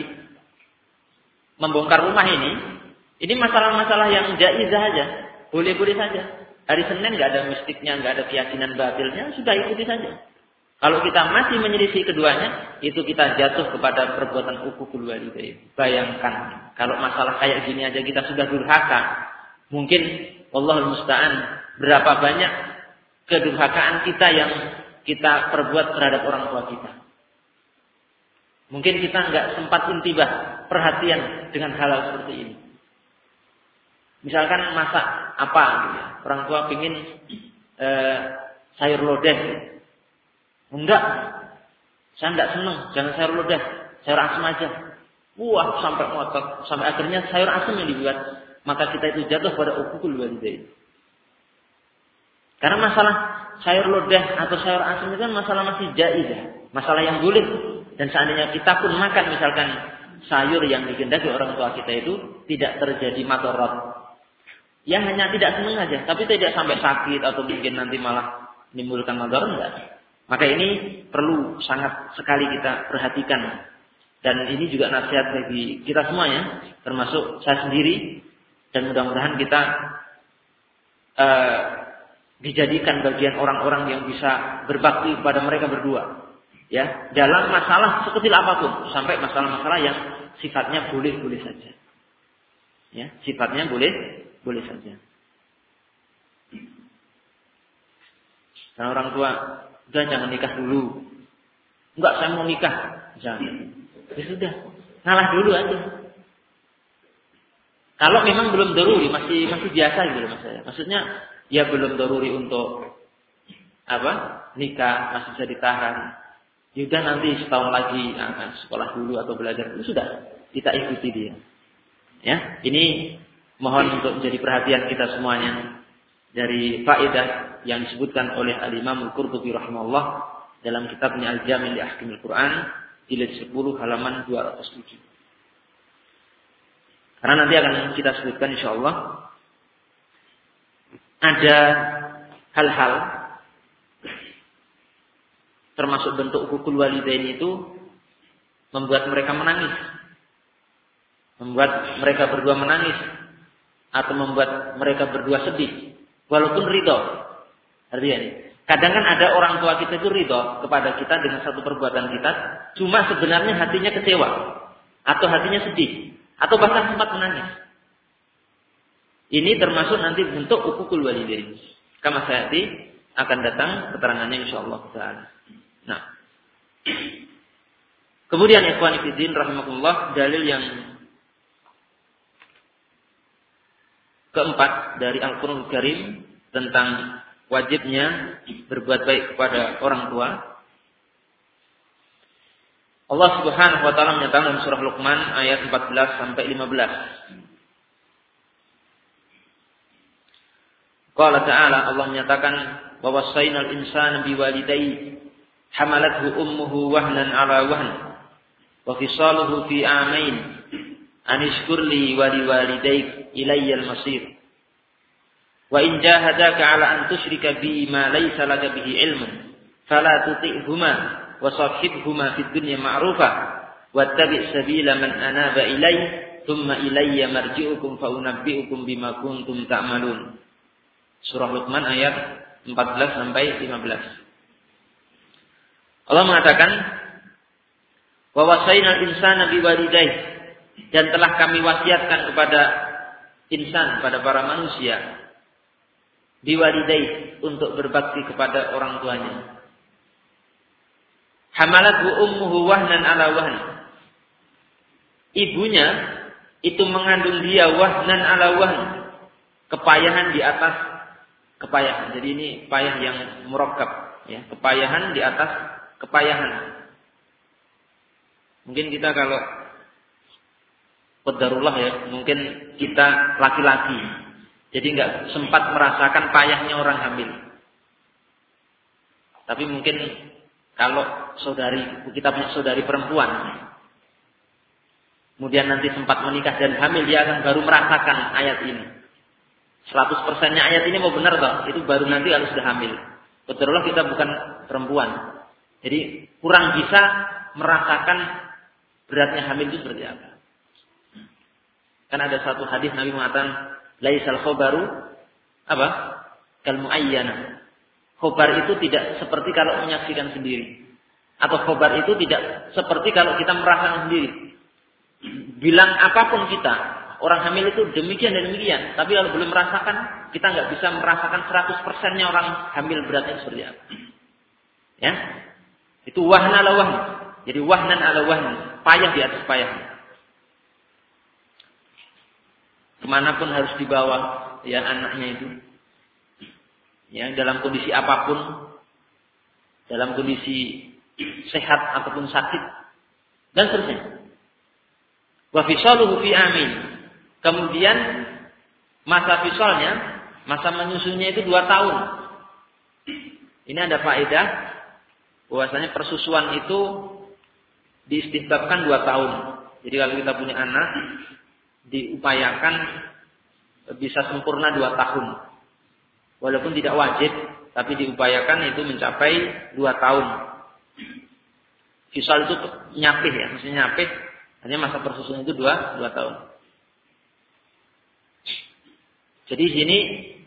Speaker 1: membongkar rumah ini, ini masalah-masalah yang jaizah saja, boleh-boleh saja. Hari Senin nggak ada mistiknya, nggak ada keyakinan batilnya, sudah ikuti saja. Kalau kita masih menyelisih keduanya, itu kita jatuh kepada perbuatan uququl walidain. Bayangkan, kalau masalah kayak gini aja kita sudah durhaka, mungkin Wallahul musta'an berapa banyak kedurhakaan kita yang kita perbuat terhadap orang tua kita. Mungkin kita nggak sempat intibah, perhatian dengan hal-hal seperti ini. Misalkan masak apa, gitu. Orang tua pingin e, sayur lodeh. Enggak, saya enggak senang, jangan sayur lodeh, sayur asam aja. Wah, sampai ngotot, sampai akhirnya sayur asam yang dibuat. Maka kita itu jatuh pada uququl walidain. Karena masalah sayur lodeh atau sayur asam itu kan masalah masih jaizah, masalah yang boleh. Dan seandainya kita pun makan misalkan sayur yang dikehendaki orang tua kita itu tidak terjadi madarat. Ya hanya tidak senang saja, tapi tidak sampai sakit atau mungkin nanti malah menimbulkan madarat, enggak. Maka ini perlu sangat sekali kita perhatikan. Dan ini juga nasihat bagi kita semuanya, termasuk saya sendiri, dan mudah-mudahan kita uh, dijadikan bagian orang-orang yang bisa berbakti kepada mereka berdua. Ya, dalam masalah sekecil apapun, sampai masalah-masalah yang sifatnya boleh-boleh saja. Ya, sifatnya boleh boleh saja. Karena orang tua, udah jangan nikah dulu. Enggak, saya mau nikah. Jangan. Ya sudah, ngalah dulu aja. Kalau memang belum daruri, masih masih biasa gitu mas saya. Maksudnya, ya belum daruri untuk apa? Nikah, masih bisa ditahan. Ya udah nanti setahun lagi akan sekolah dulu atau belajar dulu, sudah. kita ikuti dia. Ya, ini mohon untuk menjadi perhatian kita semuanya dari faedah yang disebutkan oleh Al-Imam Al-Qurtubi rahimahullah dalam kitabnya Al-Jami' li Ahkamil Quran jilid sepuluh halaman dua ratus tujuh. Karena nanti akan kita sebutkan insyaallah ada hal-hal termasuk bentuk hukul walidain itu membuat mereka menangis. Membuat mereka berdua menangis atau membuat mereka berdua sedih walaupun ridho. Artinya kadang kan ada orang tua kita itu ridho kepada kita dengan satu perbuatan kita, cuma sebenarnya hatinya kecewa atau hatinya sedih atau bahkan sempat menangis. Ini termasuk nanti bentuk hukukul walidain. Kama sayati akan datang keterangannya insyaallah taala. Nah, kemudian ikhwan fillah rahimakumullah, dalil yang keempat dari Al-Qur'anul Karim tentang wajibnya berbuat baik kepada orang tua. Allah Subhanahu wa taala menyatakan dalam surah Luqman ayat empat belas sampai lima belas. Qala ta'ala, Allah menyatakan wa wassaynal insana biwalidayhi hamalathu ummuhu wahnan 'ala wahn wa fisaluhu fi amain an ishkur li wa liwalidayk ilayya al-masir wa in jahadaka 'ala an tusyrika bi ma laysa laka bihi 'ilmun fala tuti'huma wa sahibhuma fid dunya ma'rufa wattabi' sabila man anaba ilayya thumma ilayya marji'ukum fa unabbi'ukum bima kuntum ta'malun. Surah Luqman ayat empat belas sampai lima belas. Allah mengatakan wa wasainal insana biwalidayhi, dan telah kami wasiatkan kepada insan, pada para manusia, biwalidayhi, untuk berbakti kepada orang tuanya. Hamalathu ummuhu wahnan 'ala wahn. Ibunya itu mengandung dia wahnan 'ala wahn, kepayahan di atas kepayahan. Jadi ini payah yang murakkab, ya, kepayahan di atas kepayahan. Mungkin kita kalau qadarullah ya, mungkin kita laki-laki, jadi nggak sempat merasakan payahnya orang hamil. Tapi mungkin kalau saudari kita punya saudari perempuan, kemudian nanti sempat menikah dan hamil, dia akan baru merasakan ayat ini. seratus persennya ayat ini mau benar toh, itu baru nanti kalau sudah hamil. Qadarullah kita bukan perempuan, jadi kurang bisa merasakan beratnya hamil itu seperti apa. Kan ada satu hadis Nabi mengatakan, laisal khobaru apa? Kal muayyana. Khobar itu tidak seperti kalau menyaksikan sendiri. Atau khobar itu tidak seperti kalau kita merasakan sendiri. Bilang apapun kita, orang hamil itu demikian dan demikian, tapi kalau belum merasakan, kita nggak bisa merasakan seratus persennya orang hamil beratnya seperti apa. Ya, itu wahna ala wahn. Jadi wahnan ala wahn, payah di atas payah. Kemanapun harus dibawa ya anaknya itu, ya dalam kondisi apapun, dalam kondisi sehat ataupun sakit dan seterusnya. Wa fisaluhu fi amin. Kemudian masa fisalnya, masa menyusunya itu dua tahun. Ini ada faedah bahwasanya persusuan itu diistihbabkan dua tahun. Jadi kalau kita punya anak, diupayakan bisa sempurna dua tahun. Walaupun tidak wajib, tapi diupayakan itu mencapai dua tahun. Fisal itu nyapih ya, maksudnya nyapih. Hanya masa persusuan itu dua, dua tahun. Jadi sini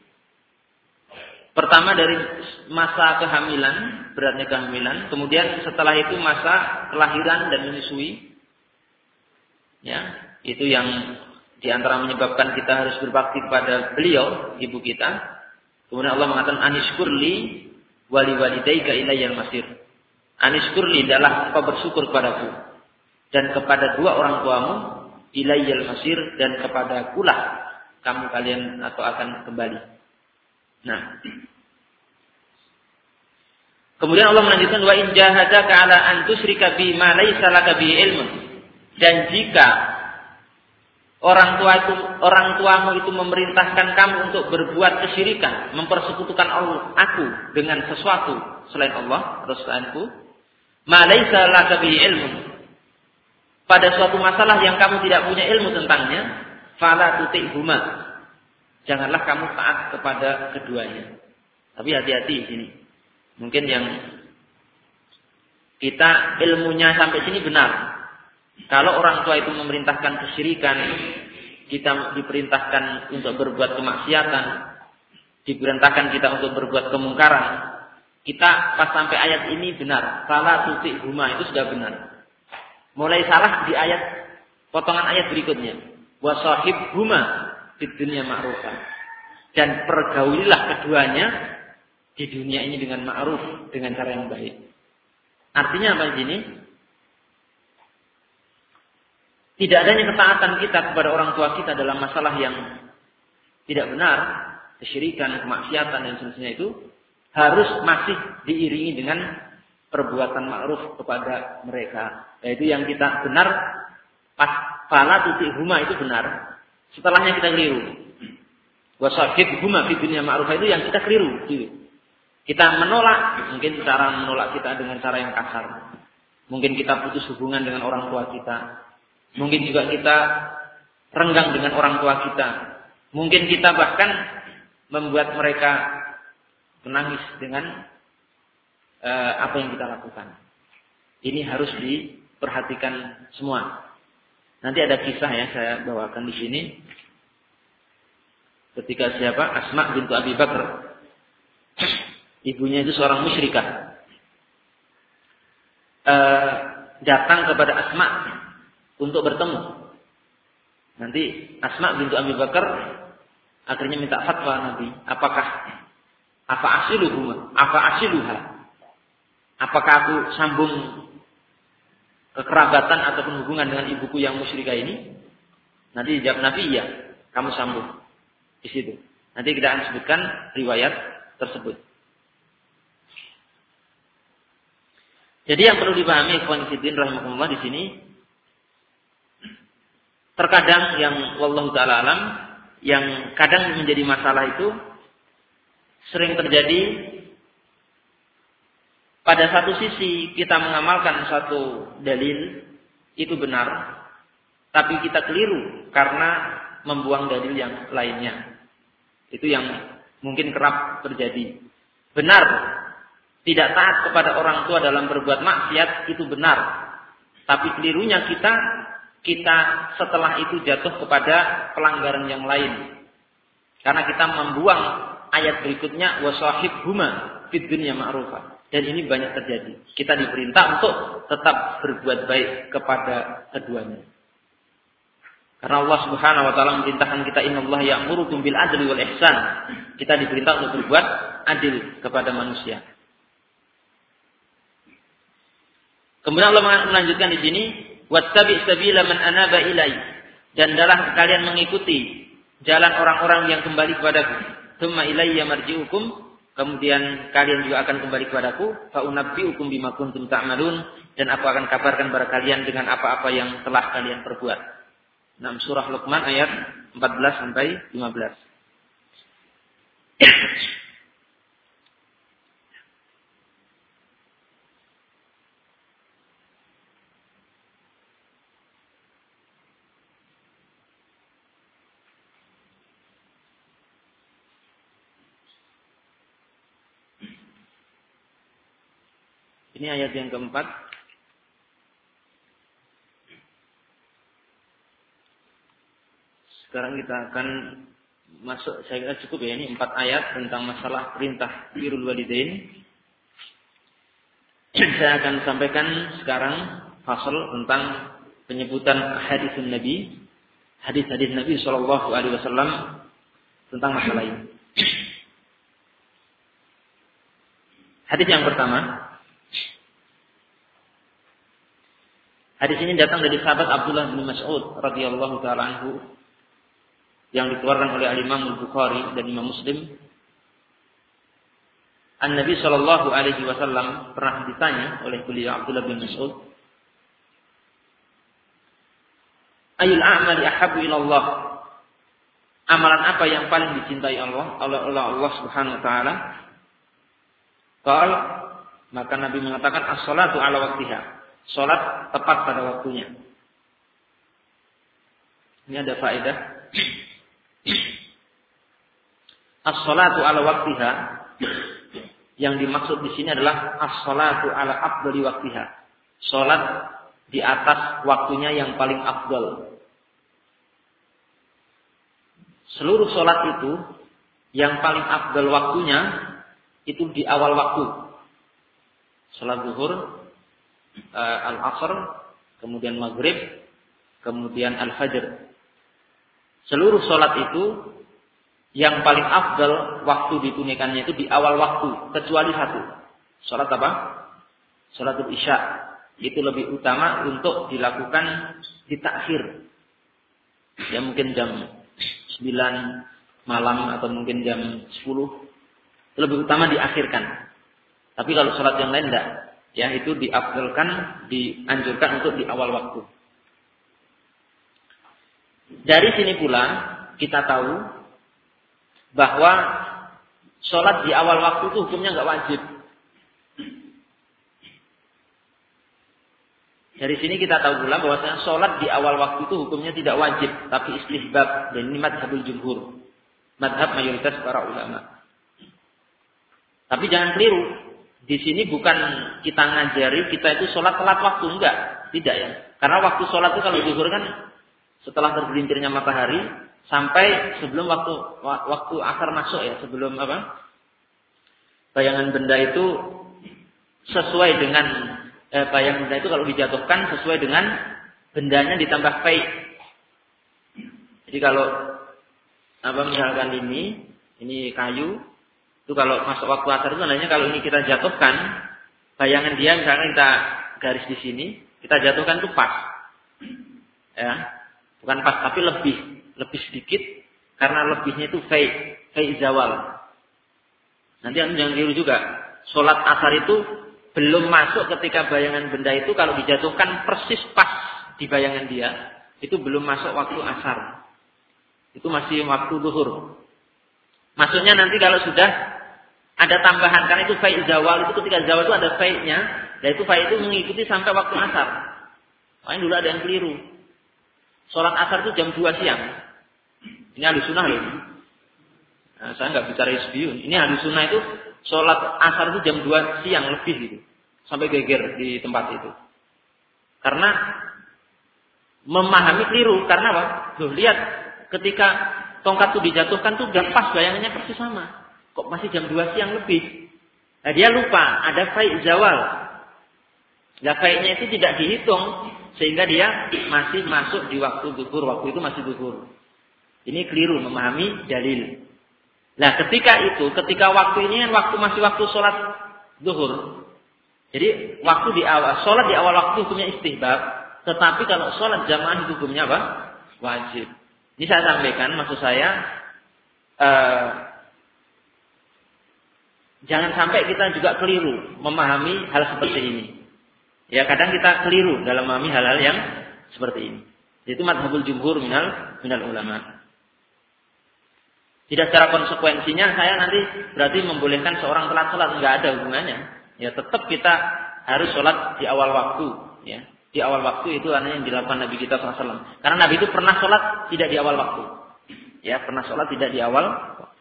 Speaker 1: pertama dari masa kehamilan, beratnya kehamilan, kemudian setelah itu masa kelahiran dan menyusui. Ya, itu yang diantara menyebabkan kita harus berbakti kepada beliau, ibu kita. Kemudian Allah mengatakan anishkurli wali walidayka ilayyal masir. Anishkurli adalah engkau bersyukur kepadaku dan kepada dua orang tuamu ilayyal masir, dan kepada kulah kamu kalian atau akan kembali. Nah, kemudian Allah melanjutkan wa in jahadaka ala an tusyrika bi ma laysa laka bi ilmun Dan jika orang tua itu, orang tuamu itu memerintahkan kamu untuk berbuat kesyirikan, mempersekutukan Allah, aku dengan sesuatu selain Allah atau selainku, ma laisa laka bihi ilmun, pada suatu masalah yang kamu tidak punya ilmu tentangnya, fala tuti'huma, janganlah kamu taat kepada keduanya. Tapi hati-hati di sini. Mungkin yang kita ilmunya sampai sini benar. Kalau orang tua itu memerintahkan kesyirikan, kita diperintahkan untuk berbuat kemaksiatan, diperintahkan kita untuk berbuat kemungkaran, kita pas sampai ayat ini benar. Fala tuti'huma itu sudah benar. Mulai salah di ayat potongan ayat berikutnya. Wa sahibhuma fid dunya ma'rufan. Dan pergaulilah keduanya di dunia ini dengan ma'ruf, dengan cara yang baik. Artinya apa di sini? Tidak adanya ketaatan kita kepada orang tua kita dalam masalah yang tidak benar, kesyirikan, kemaksiatan dan seterusnya itu harus masih diiringi dengan perbuatan ma'ruf kepada mereka. Yaitu yang kita benar, pas fala tuti'huma itu benar. Setelahnya kita keliru. Wa sahibhuma fid dunya ma'ruf itu yang kita keliru. Kita menolak, mungkin cara menolak kita dengan cara yang kasar. Mungkin kita putus hubungan dengan orang tua kita. Mungkin juga kita renggang dengan orang tua kita. Mungkin kita bahkan membuat mereka menangis dengan uh, apa yang kita lakukan. Ini harus diperhatikan semua. Nanti ada kisah ya saya bawakan di sini. Ketika siapa? Asma bintu Abi Bakar. Ibunya itu seorang musyrikah. Uh, datang kepada Asma untuk bertemu. Nanti Asma bintu Abi Bakar akhirnya minta fatwa Nabi. Apakah apa asiluhuma? Apa asiluha? Apakah aku sambung kekerabatan ataupun hubungan dengan ibuku yang musyrikah ini? Nanti dijawab Nabi, iya, kamu sambung di situ. Nanti kita akan sebutkan riwayat tersebut. Jadi yang perlu dipahami ikhwan fillah rahimakumullah di sini, terkadang yang wallahu taala alam, yang kadang menjadi masalah itu sering terjadi pada satu sisi kita mengamalkan satu dalil itu benar, tapi kita keliru karena membuang dalil yang lainnya. Itu yang mungkin kerap terjadi. Benar, tidak taat kepada orang tua dalam berbuat maksiat itu benar, tapi kelirunya kita kita setelah itu jatuh kepada pelanggaran yang lain. Karena kita membuang ayat berikutnya wasahibhuma fid dunya ma'rufa. Dan ini banyak terjadi. Kita diperintah untuk tetap berbuat baik kepada keduanya. Karena Allah Subhanahu wa taala memerintahkan kita, innallaha ya'murukum bil adli wal ihsan. Kita diperintah untuk berbuat adil kepada manusia. Kemudian Allah melanjutkan di sini, wattabi' sabila man anaba ilai, dan adalah kalian mengikuti jalan orang-orang yang kembali kepadaku. Tsumma ilayya marji'ukum, kemudian kalian juga akan kembali kepadaku. Fa unabbi'ukum bima kuntum ta'malun, dan aku akan kabarkan kepada kalian dengan apa-apa yang telah kalian perbuat. Dalam surah Luqman ayat empat belas sampai lima belas. Ini ayat yang keempat. Sekarang kita akan masuk, saya kira cukup ya, ini empat ayat tentang masalah perintah birrul walidain. Saya akan sampaikan sekarang fasal tentang penyebutan hadisun Nabi, hadis-hadis Nabi Shallallahu Alaihi Wasallam tentang masalah ini. Hadis yang pertama. Hadis ini datang dari sahabat Abdullah bin Mas'ud radhiyallahu taala anhu yang dikeluarkan oleh Al-Imam Al-Bukhari dan Imam Muslim. An-Nabi sallallahu alaihi wasallam pernah ditanya oleh beliau Abdullah bin Mas'ud, ayul a'mali ahabbu ila Allah. Amalan apa yang paling dicintai Allah oleh Allah Subhanahu wa taala? Qala, maka Nabi mengatakan as-salatu ala waqtiha. Salat tepat pada waktunya. Ini ada faedah. As-salatu ala waqtiha, yang dimaksud di sini adalah as-salatu ala afdali waqtiha. Salat di atas waktunya yang paling afdal. Seluruh salat itu yang paling afdal waktunya itu di awal waktu. Salat zuhur, uh, al-asr, kemudian maghrib, kemudian al-fajr. Seluruh salat itu yang paling afdal waktu ditunaikannya itu di awal waktu, kecuali satu. Salat apa? Salatul Isya. Itu lebih utama untuk dilakukan di takhir. Ya mungkin jam sembilan malam atau mungkin jam sepuluh. Itu lebih utama diakhirkan. Tapi kalau salat yang lain enggak. Ya itu diafdalkan, dianjurkan untuk di awal waktu. Dari sini pula kita tahu bahwa sholat di awal waktu itu hukumnya nggak wajib. Dari sini kita tahu pula bahwasanya sholat di awal waktu itu hukumnya tidak wajib, tapi istihbab, dan ini madhabul jumhur, madhab mayoritas para ulama. Tapi jangan keliru, di sini bukan kita ngajari kita itu sholat telat waktu, enggak, tidak ya. Karena waktu sholat itu kalau zuhur kan setelah tergelincirnya matahari sampai sebelum waktu waktu asar masuk ya, sebelum apa? Bayangan benda itu sesuai dengan eh, bayangan benda itu kalau dijatuhkan sesuai dengan bendanya ditambah fai. Jadi kalau apa misalkan ini ini kayu itu kalau masuk waktu asar itu tandanya kalau ini kita jatuhkan bayangan dia misalkan kita garis di sini kita jatuhkan itu pas, ya bukan pas tapi lebih lebih sedikit karena lebihnya itu fai fai zawal. Nanti anda jangan keliru juga. Sholat asar itu belum masuk ketika bayangan benda itu kalau dijatuhkan persis pas di bayangan dia. Itu belum masuk waktu asar. Itu masih waktu zuhur. Maksudnya nanti kalau sudah ada tambahan. Karena itu fai zawal. Itu ketika zawal itu ada fai-nya. Dan itu fai itu mengikuti sampai waktu asar. Makanya dulu ada yang keliru. Sholat asar itu jam dua siang. Ini ahli sunnah loh. Nah, saya nggak bicara isbiyun. Ini ahli sunnah itu sholat asar itu jam dua siang lebih gitu. Sampai geger di tempat itu. Karena memahami keliru. Karena apa? Tuh, lihat ketika tongkat itu dijatuhkan tuh udah pas bayangannya persis sama. Kok masih jam dua siang lebih? Nah, dia lupa ada fai zawal. Nah, fai-nya itu tidak dihitung sehingga dia masih masuk di waktu zuhur. Waktu itu masih zuhur. Ini keliru memahami dalil. Nah, ketika itu, ketika waktu ini kan waktu masih waktu sholat zuhur. Jadi waktu di awal, sholat di awal waktu hukumnya istihbab. Tetapi kalau sholat jamaah itu hukumnya apa? Wajib. Ini saya sampaikan, maksud saya uh, jangan sampai kita juga keliru memahami hal seperti ini. Ya, kadang kita keliru dalam memahami hal-hal yang seperti ini. Itu madhabul jumhur minal minal ulama. Tidak secara konsekuensinya saya nanti berarti membolehkan seorang telat sholat, nggak ada hubungannya. Ya tetap kita harus sholat di awal waktu. Ya di awal waktu itu aneh yang dilakukan Nabi kita shallallahu alaihi wasallam. Karena Nabi itu pernah sholat tidak di awal waktu. Ya pernah sholat tidak di awal.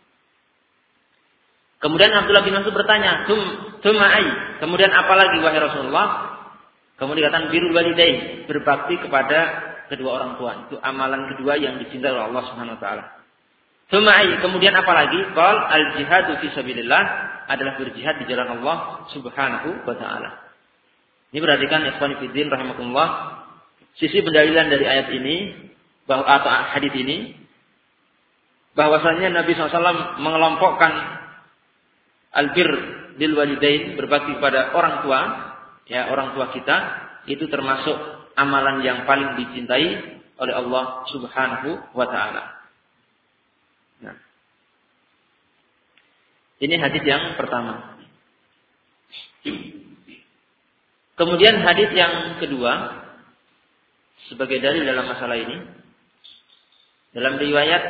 Speaker 1: Kemudian Abdullah bin Mas'ud bertanya, tum tumai. Kemudian apa lagi wahai Rasulullah? Kemudian dikatakan birrul walidain, berbakti kepada kedua orang tua. Itu amalan kedua yang dicintai oleh Allah Subhanahu wa taala. Sumai, kemudian apa lagi? Qal al-jihadu fi sabilillah adalah berjihad di jalan Allah Subhanahu wa taala. Ini perhatikan ikhwan fillah rahimakumullah. Sisi pendalilan dari ayat ini bahwa atau hadis ini bahwasanya Nabi shallallahu alaihi wasallam mengelompokkan al-bir bil walidain, berbakti kepada orang tua, ya orang tua kita, itu termasuk amalan yang paling dicintai oleh Allah Subhanahu wa taala. Nah, ini hadis yang pertama. Kemudian hadis yang kedua, sebagai dalil dalam masalah ini. Dalam riwayat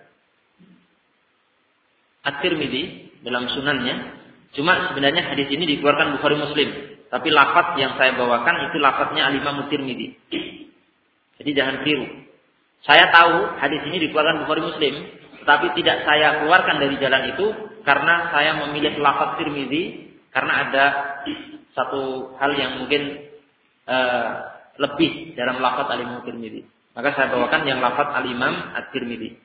Speaker 1: At-Tirmidzi dalam sunannya, cuma sebenarnya hadis ini dikeluarkan Bukhari Muslim, tapi lafaz yang saya bawakan itu lafaznya Al-Imam At-Tirmidzi. Jadi jangan keliru. Saya tahu hadis ini dikeluarkan Bukhari Muslim, tetapi tidak saya keluarkan dari jalan itu karena saya memilih lafaz Tirmidzi karena ada satu hal yang mungkin uh, lebih dalam lafaz Al-Imam At-Tirmidzi. Maka saya bawakan yang lafaz Al-Imam At-Tirmidzi.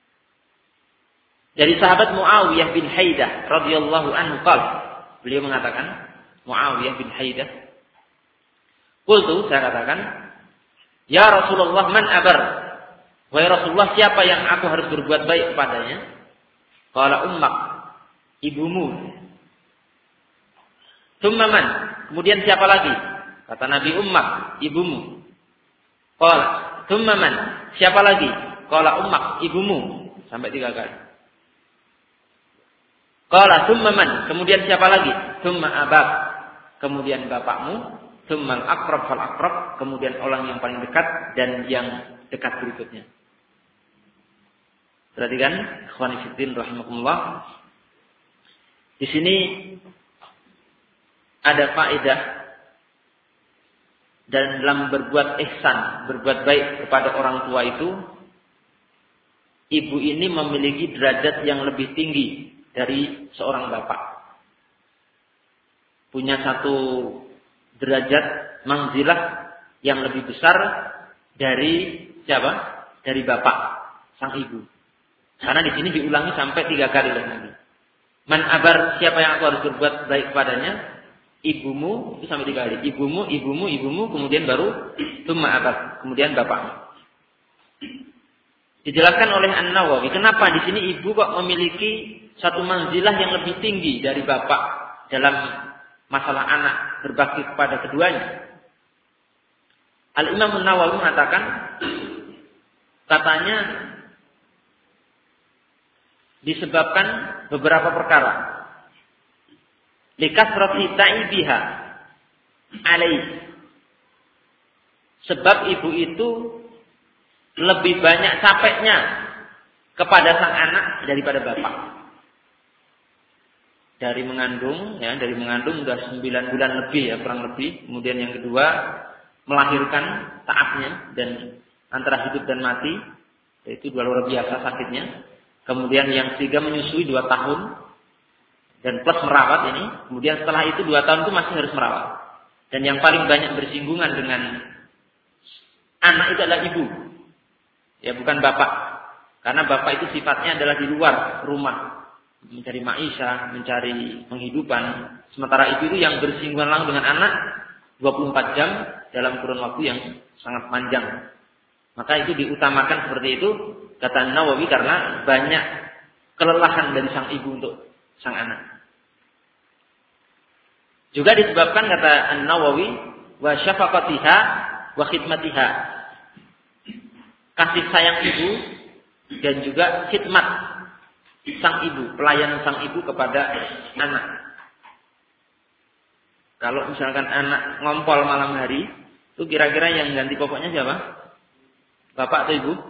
Speaker 1: Dari sahabat Muawiyah bin Haidah radhiyallahu anhu qala, beliau mengatakan, Muawiyah bin Haidah, qultu, saya katakan, ya Rasulullah, man abar? Wahai Rasulullah, siapa yang aku harus berbuat baik kepadanya? Qala ummak, ibumu. Tsumma man? Kemudian siapa lagi? Kata Nabi, ummak, ibumu. Qala, tsumma man? Siapa lagi? Qala ummak, ibumu. Sampai tiga kali. Qala tsumma man? Kemudian siapa lagi? Tsumma abak. Kemudian bapakmu. Tsumma al-aqrab fal aqrab. Kemudian orang yang paling dekat dan yang dekat berikutnya. Perhatikan, ikhwani fillah rahimakumullah. Di sini ada faedah dan dalam berbuat ihsan, berbuat baik kepada orang tua itu, ibu ini memiliki derajat yang lebih tinggi dari seorang bapak. Punya satu derajat manzilah yang lebih besar dari siapa? Dari bapak, sang ibu. Karena di sini diulangi sampai tiga kali oleh Nabi. Man abar, siapa yang aku harus berbuat baik kepadanya? Ibumu, itu sampai tiga kali. Ibumu, ibumu, ibumu, kemudian baru tsumma abar, kemudian bapakmu. Dijelaskan oleh An-Nawawi, kenapa di sini ibu kok memiliki satu manzilah yang lebih tinggi dari bapak dalam masalah anak berbakti kepada keduanya. Al-Imam An-Nawawi mengatakan, katanya disebabkan beberapa perkara. Likasrati ta'ibiha alaih. Sebab ibu itu lebih banyak capeknya kepada sang anak daripada bapak. Dari mengandung, ya, dari mengandung sudah sembilan bulan lebih, ya, kurang lebih. Kemudian yang kedua, melahirkan saatnya dan antara hidup dan mati, yaitu dua luar biasa sakitnya. Kemudian yang ketiga menyusui dua tahun dan plus merawat ini. Kemudian setelah itu dua tahun itu masih harus merawat. Dan yang paling banyak bersinggungan dengan anak itu adalah ibu, ya, bukan bapak. Karena bapak itu sifatnya adalah di luar rumah, mencari maisha, mencari penghidupan. Sementara ibu itu yang bersinggungan langsung dengan anak dua puluh empat jam dalam kurun waktu yang sangat panjang. Maka itu diutamakan seperti itu, kata Nawawi, karena banyak kelelahan dari sang ibu untuk sang anak. Juga disebabkan, kata An-Nawawi, wa syafaqatiha wa khidmatiha, kasih sayang ibu dan juga khidmat sang ibu, pelayanan sang ibu kepada anak. Kalau misalkan anak ngompol malam hari, itu kira-kira yang ganti pokoknya siapa? Bapak atau ibu?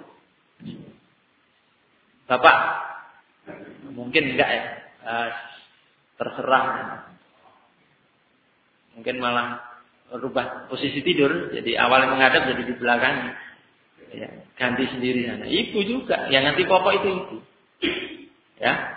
Speaker 1: Bapak? Mungkin enggak, ya. Uh, terserah. Mungkin malah rubah posisi tidur, jadi awalnya menghadap jadi di belakang, ya, ganti sendiri. Nah, ibu juga yang ganti pokok itu ibu, ya.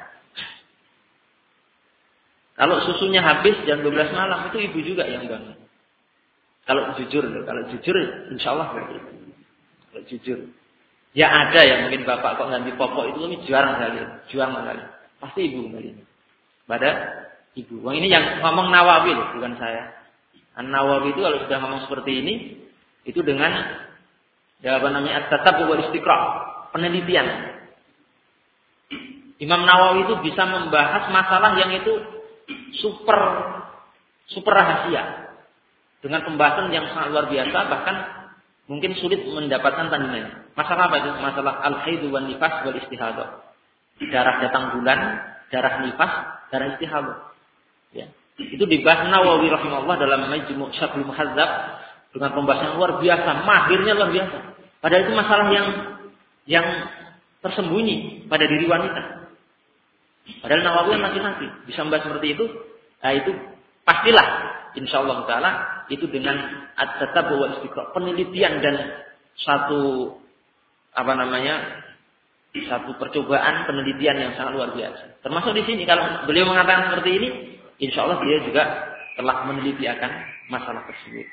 Speaker 1: Kalau susunya habis jam dua belas malam, itu ibu juga yang bangun. Kalau jujur, kalau jujur, insya Allah begitu. Kalau jujur, ya ada yang mungkin bapak kok ganti pokok itu ini jarang sekali, jarang sekali. Pasti ibu kembali pada ibu. Wah, ini yang ngomong Nawawi, bukan saya. An-Nawawi itu kalau sudah ngomong seperti ini, itu dengan ya apa namanya at-tatabbu wal istiqra', penelitian. Imam Nawawi itu bisa membahas masalah yang itu super super rahasia dengan pembahasan yang sangat luar biasa, bahkan mungkin sulit mendapatkan tandingannya. Masalah apa itu? Masalah al-haid wan nifas wal istihadah. Darah datang bulan, darah nifas, darah istihadah. Ya. Itu dibahas Nawawi rahimahullah dalam Majmu' Syarhul Muhadzab dengan pembahasan luar biasa, mahirnya luar biasa. Padahal itu masalah yang yang tersembunyi pada diri wanita. Padahal Nawawi laki-laki bisa membahas seperti itu, nah itu pastilah insyaallah taala itu dengan at-tatabbu wal istiqra', penelitian dan satu apa namanya? satu percobaan penelitian yang sangat luar biasa. Termasuk di sini kalau beliau mengatakan seperti ini, insyaallah dia juga telah meneliti akan masalah tersebut.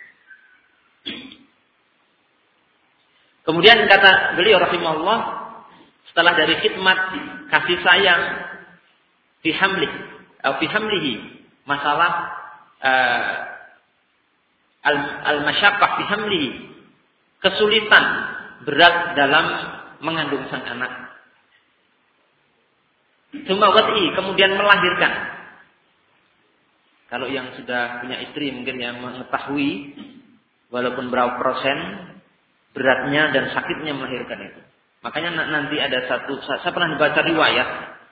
Speaker 1: Kemudian kata beliau rahimahullah, setelah dari khidmat kasih sayang fi hamli atau fi hamlihi, masalah uh, al al-masyaqqah fi hamlihi, kesulitan berat dalam mengandung sang anak. Cuma wati, kemudian melahirkan. Kalau yang sudah punya istri mungkin yang mengetahui walaupun berapa persen beratnya dan sakitnya melahirkan itu. Makanya nanti ada satu, saya pernah baca riwayat.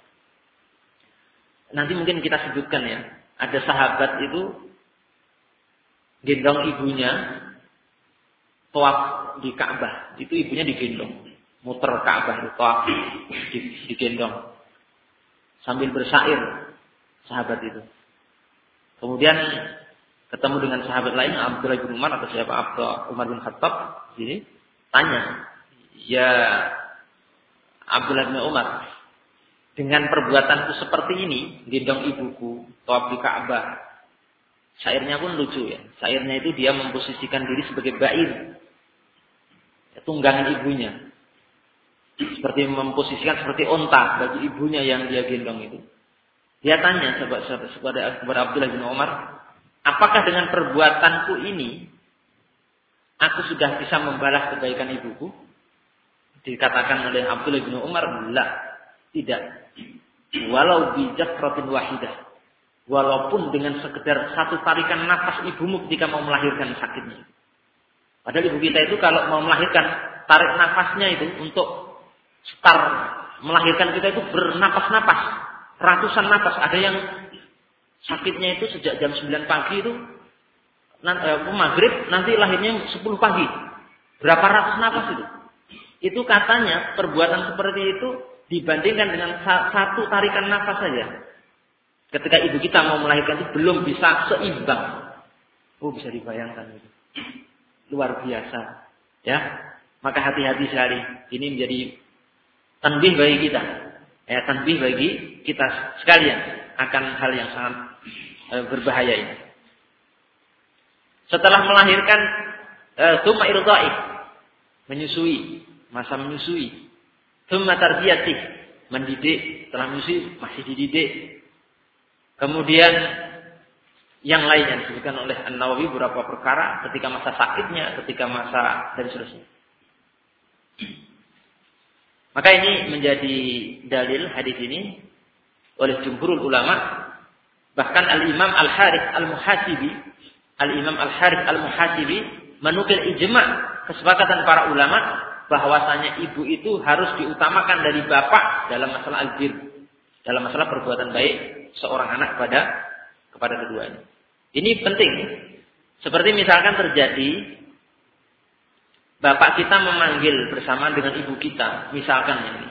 Speaker 1: Nanti mungkin kita sebutkan ya. Ada sahabat itu gendong ibunya tawaf di Ka'bah. Itu ibunya digendong. Muter Ka'bah itu tawaf digendong. Sambil bersair sahabat itu. Kemudian ketemu dengan sahabat lain Abdullah bin Umar atau siapa Abdullah Umar bin Khattab sini tanya, "Ya Abdullah bin Umar, dengan perbuatanku seperti ini, gendong ibuku, tawaf di Ka'bah." Syairnya pun lucu ya. Syairnya itu dia memposisikan diri sebagai ba'ir, tunggangan ibunya. Seperti memposisikan seperti onta bagi ibunya yang dia gendong itu. Dia tanya kepada Abdullah bin Umar, apakah dengan perbuatanku ini aku sudah bisa membalas kebaikan ibuku? Dikatakan oleh Abdullah bin Umar, la, tidak. Walau bijafratin wahidah, walaupun dengan sekedar satu tarikan nafas ibumu ketika mau melahirkan sakitnya. Padahal ibu kita itu kalau mau melahirkan, tarik nafasnya itu untuk start melahirkan kita itu bernapas-napas, ratusan napas. Ada yang sakitnya itu sejak jam sembilan pagi itu eh, maghrib, nanti lahirnya sepuluh pagi. Berapa ratus napas itu? Itu katanya perbuatan seperti itu dibandingkan dengan satu tarikan nafas saja. Ketika ibu kita mau melahirkan itu belum bisa seimbang. Oh, bisa dibayangkan itu. Luar biasa. Ya. Maka hati-hati sekali. Ini menjadi tanbih bagi kita, ya, tanbih bagi kita sekalian akan hal yang sangat e, berbahaya ini. Setelah melahirkan, tsumma e, irdha'i, menyusui, masa menyusui, tsumma tarbiyati, mendidik, setelah menyusui masih dididik. Kemudian yang lainnya disebutkan oleh An-Nawawi beberapa perkara ketika masa sakitnya, ketika masa dan seterusnya. Maka ini menjadi dalil hadis ini oleh jumhurul ulama, bahkan Al-Imam Al-Harits Al-Muhasibi, Al-Imam Al-Harits Al-Muhasibi menukil ijma' kesepakatan para ulama bahwasanya ibu itu harus diutamakan dari bapak dalam masalah al-bir, dalam masalah perbuatan baik seorang anak kepada kepada keduanya. Ini penting. Seperti misalkan terjadi bapak kita memanggil bersama dengan ibu kita, misalkan ini.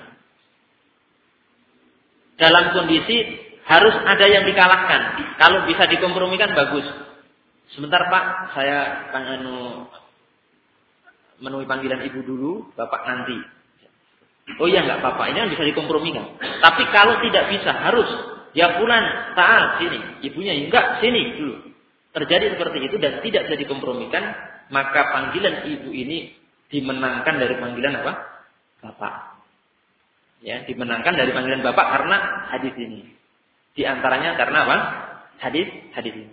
Speaker 1: Dalam kondisi harus ada yang dikalahkan. Kalau bisa dikompromikan bagus. Sebentar Pak, saya anu memenuhi panggilan ibu dulu, bapak nanti. Oh iya enggak apa-apa, ini kan bisa dikompromikan. Tapi kalau tidak bisa harus ya fulan, ta'al sini, ibunya enggak sini dulu. Terjadi seperti itu dan tidak bisa dikompromikan, maka panggilan ibu ini dimenangkan dari panggilan apa? Bapak. Ya, dimenangkan dari panggilan bapak karena hadis ini. Di antaranya karena apa? Hadis hadis ini.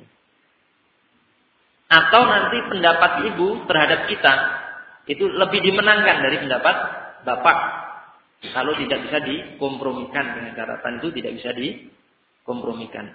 Speaker 1: Atau nanti pendapat ibu terhadap kita itu lebih dimenangkan dari pendapat bapak. Kalau tidak bisa dikompromikan dengan catatan itu tidak bisa dikompromikan.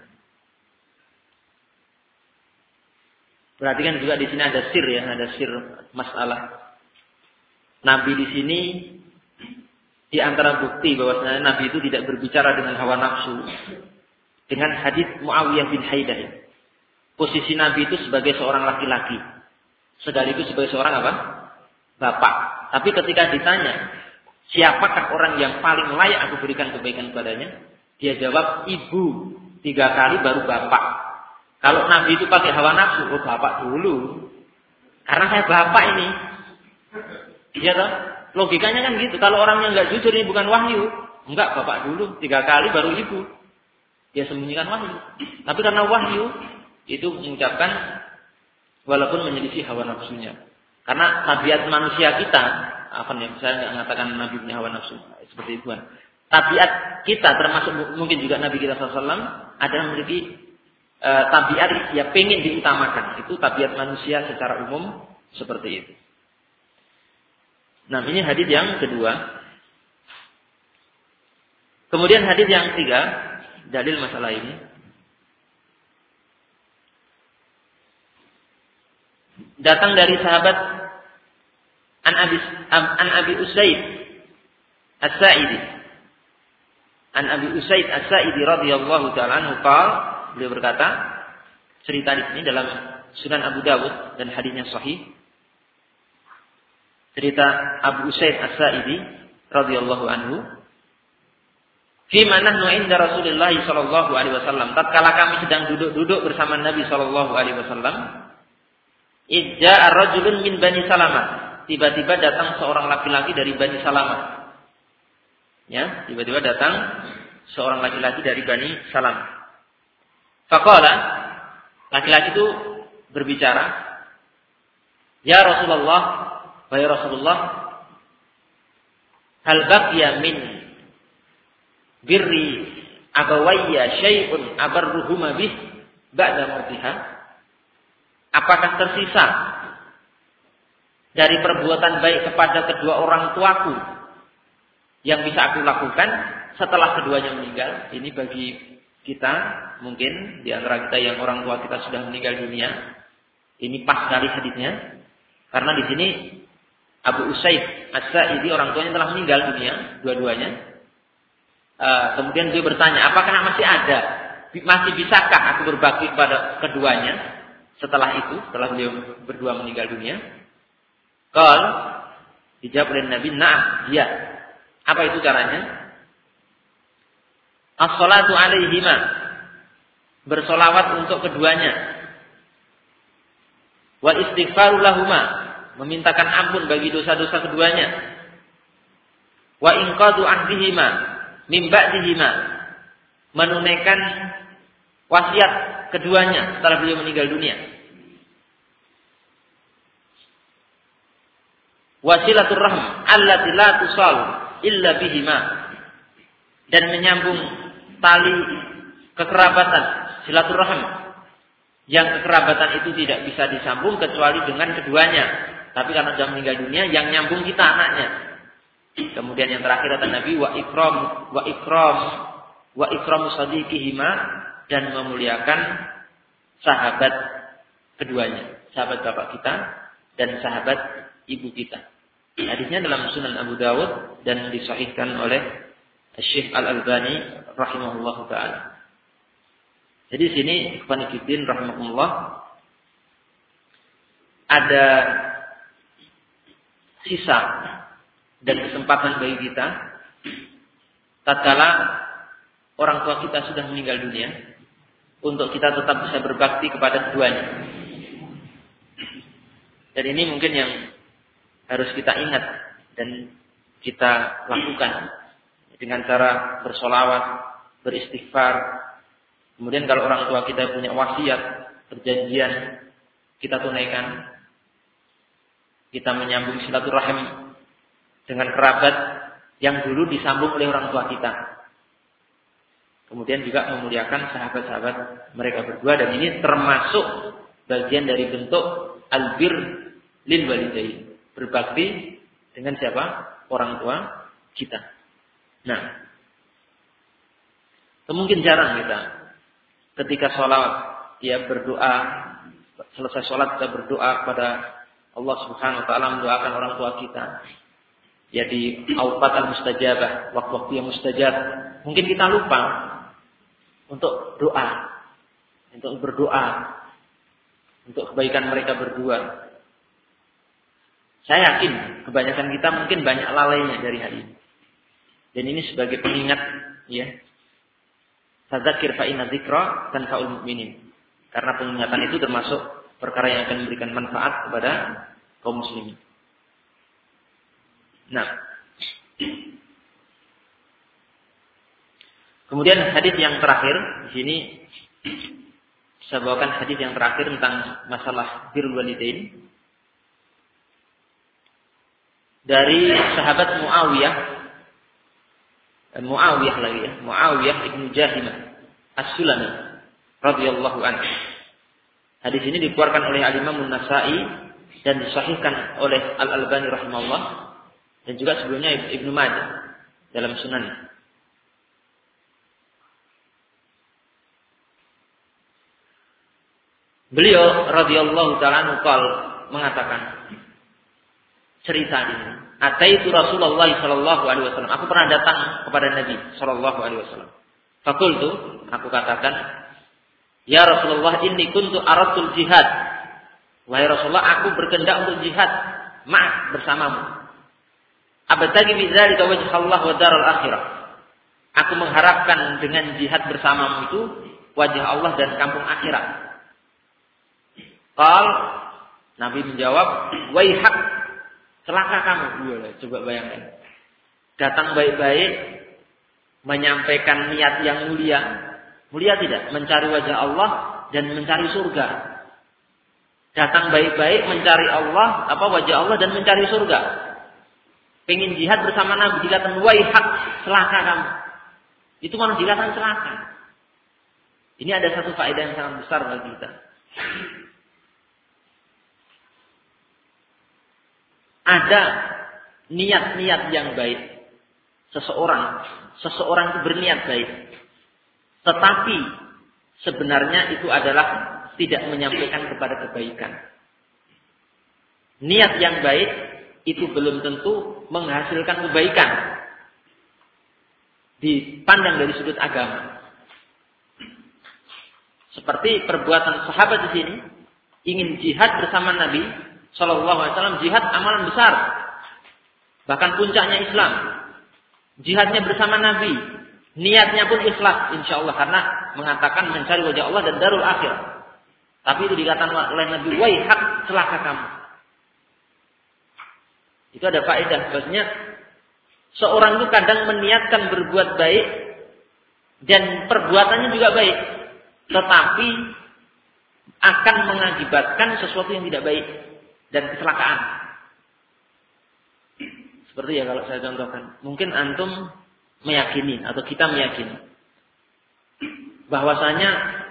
Speaker 1: Perhatikan juga di sini ada sir ya, ada sir masalah. Nabi di sini di antara bukti bahwasanya Nabi itu tidak berbicara dengan hawa nafsu. Dengan hadis Muawiyah bin Haidah. Posisi Nabi itu sebagai seorang laki-laki. sekaligus sebagai seorang apa? Bapak. Tapi ketika ditanya, siapakah orang yang paling layak aku berikan kebaikan kepadanya? Dia jawab, ibu. Tiga kali baru bapak. Kalau Nabi itu pakai hawa nafsu, oh bapak dulu. Karena saya bapak ini. Iya toh? Logikanya kan gitu. Kalau orangnya nggak jujur, ini bukan wahyu. Enggak, bapak dulu. Tiga kali baru ibu. Dia sembunyikan wahyu. Tapi karena wahyu, itu mengucapkan walaupun menyelisih hawa nafsunya. Karena tabiat manusia kita, apa nih, saya nggak mengatakan Nabi punya hawa nafsu. Seperti itu kan. Tabiat kita, termasuk mungkin juga Nabi kita shallallahu alaihi wasallam, ada yang memiliki e, tabiat ya pengen diutamakan. Itu tabiat manusia secara umum seperti itu. Nah, ini hadis yang kedua. Kemudian hadis yang ketiga, dalil masalah ini. Datang dari sahabat An Abi An Abi Usaid As-Sa'idi. An Abi Usaid As-Sa'idi radhiyallahu ta'ala anhu qala, beliau berkata, cerita di sini dalam Sunan Abu Dawud dan hadisnya sahih. Cerita Abu Usaid As-Sa'idi radhiyallahu anhu, fi ma nahnu 'inda Rasulillah sallallahu alaihi wasallam, tatkala kami sedang duduk-duduk bersama Nabi sallallahu alaihi wasallam, idza ar-rajulun min Bani Salamah, tiba-tiba datang seorang laki-laki dari Bani Salamah. Ya, tiba-tiba datang seorang laki-laki dari Bani Salamah. Faqala, laki-laki itu berbicara, ya Rasulullah, wahai Rasulullah, hal baqiya min birri abawayya syai'un abarruhuma bih ba'da mautiha? Apakah tersisa dari perbuatan baik kepada kedua orang tuaku yang bisa aku lakukan setelah keduanya meninggal? Ini bagi kita, mungkin di antara kita yang orang tua kita sudah meninggal dunia, ini pas sekali hadisnya. Karena di sini Abu Usaid As-Sa'idi orang tuanya telah meninggal dunia, dua-duanya. Uh, kemudian dia bertanya, apakah masih ada, masih bisakah aku berbakti kepada keduanya setelah itu, setelah beliau berdua meninggal dunia? Qal, dijawab oleh Nabi, na'am, iya. Apa itu caranya? As-salatu alaihima, bersolawat untuk keduanya. Wal istighfaru lahuma, memintakan ampun bagi dosa-dosa keduanya. Wa inqadu ahdihima min ba'dihima, menunaikan wasiat keduanya setelah beliau meninggal dunia. Wasilatur rahm allati la tusal illa bihima, dan menyambung tali kekerabatan, silaturahim, yang kekerabatan itu tidak bisa disambung kecuali dengan keduanya. Tapi karena sudah meninggal dunia, yang nyambung kita anaknya. Kemudian yang terakhir kata Nabi, wa ikram wa ikram wa ikramu sadiqihima, dan memuliakan sahabat keduanya, sahabat bapak kita dan sahabat ibu kita. Hadisnya dalam Sunan Abu Dawud dan disahihkan oleh Syekh Al-Albani rahimahullah ta'ala. Jadi sini ikhwan fillah rahimahullah, ada sisa dan kesempatan bagi kita tatkala orang tua kita sudah meninggal dunia, untuk kita tetap bisa berbakti kepada keduanya. Dan ini mungkin yang harus kita ingat dan kita lakukan dengan cara bersolawat, beristighfar. Kemudian kalau orang tua kita punya wasiat, perjanjian, kita tunaikan. Kita menyambung silaturahim dengan kerabat yang dulu disambung oleh orang tua kita. Kemudian juga memuliakan sahabat-sahabat mereka berdua, dan ini termasuk bagian dari bentuk albir lil walidain. Berbakti dengan siapa? Orang tua kita. Nah, mungkin jarang kita ketika sholat, ya berdoa, selesai sholat kita berdoa kepada Allah Subhanahu Wa Taala, mendoakan orang tua kita. Ya di awqat al-mustajabah, waktu-waktu yang mustajab, mungkin kita lupa untuk doa, untuk berdoa, untuk kebaikan mereka berdua. Saya yakin kebanyakan kita mungkin banyak lalainya dari hal ini. Dan ini sebagai pengingat, ya. Fadzakir fa inna dzikra tanfa'ul mu'minin. Karena pengingatan itu termasuk perkara yang akan memberikan manfaat kepada kaum muslimin. Nah, kemudian hadis yang terakhir di sini saya bawakan hadis yang terakhir tentang masalah birrul walidain dari sahabat Muawiyah, Muawiyah lagi ya, Muawiyah ibnu Jahimah As-Sulami radhiyallahu anhu. Hadis ini dikeluarkan oleh Al-Imam An-Nasa'i dan disahihkan oleh Al-Albani rahimahullah dan juga sebelumnya Ibnu Majah dalam Sunan. Beliau radhiyallahu ta'ala anhu mengatakan cerita ini. Ataitu Rasulullah sallallahu alaihi wasallam. Aku pernah datang kepada Nabi sallallahu alaihi wasallam. Faqultu, aku katakan, ya Rasulullah, inni kuntu aradtul jihad. Wahai Rasulullah, aku berkehendak untuk jihad ma'ak bersamamu. Abtagi bidzalika wajh Allah wa daral akhirah. Aku mengharapkan dengan jihad bersamamu itu wajah Allah dan kampung akhirat. Qal, Nabi menjawab, waihak, celaka kamu. Coba bayangkan. Datang baik-baik, menyampaikan niat yang mulia. Mulia tidak? Mencari wajah Allah dan mencari surga. Datang baik-baik, mencari Allah, apa wajah Allah dan mencari surga. Pengen jihad bersama Nabi, dikatakan waihak, celaka kamu. Itu malah dikatakan celaka. Ini ada satu faedah yang sangat besar bagi kita. Ada niat-niat yang baik. Seseorang, seseorang itu berniat baik. Tetapi sebenarnya itu adalah tidak menyampaikan kepada kebaikan. Niat yang baik itu belum tentu menghasilkan kebaikan. Dipandang dari sudut agama. Seperti perbuatan sahabat di sini, ingin jihad bersama Nabi Sallallahu Alaihi Wasallam. Jihad amalan besar, bahkan puncaknya Islam. Jihadnya bersama Nabi, niatnya pun ikhlas, insya Allah, karena mengatakan mencari wajah Allah dan darul akhir. Tapi itu dikatakan oleh Nabi, waihak, celaka kamu. Itu ada faedah, maksudnya seorang itu kadang meniatkan berbuat baik dan perbuatannya juga baik, tetapi akan mengakibatkan sesuatu yang tidak baik dan kecelakaan. Seperti ya kalau saya contohkan, mungkin antum meyakini atau kita meyakini bahwasanya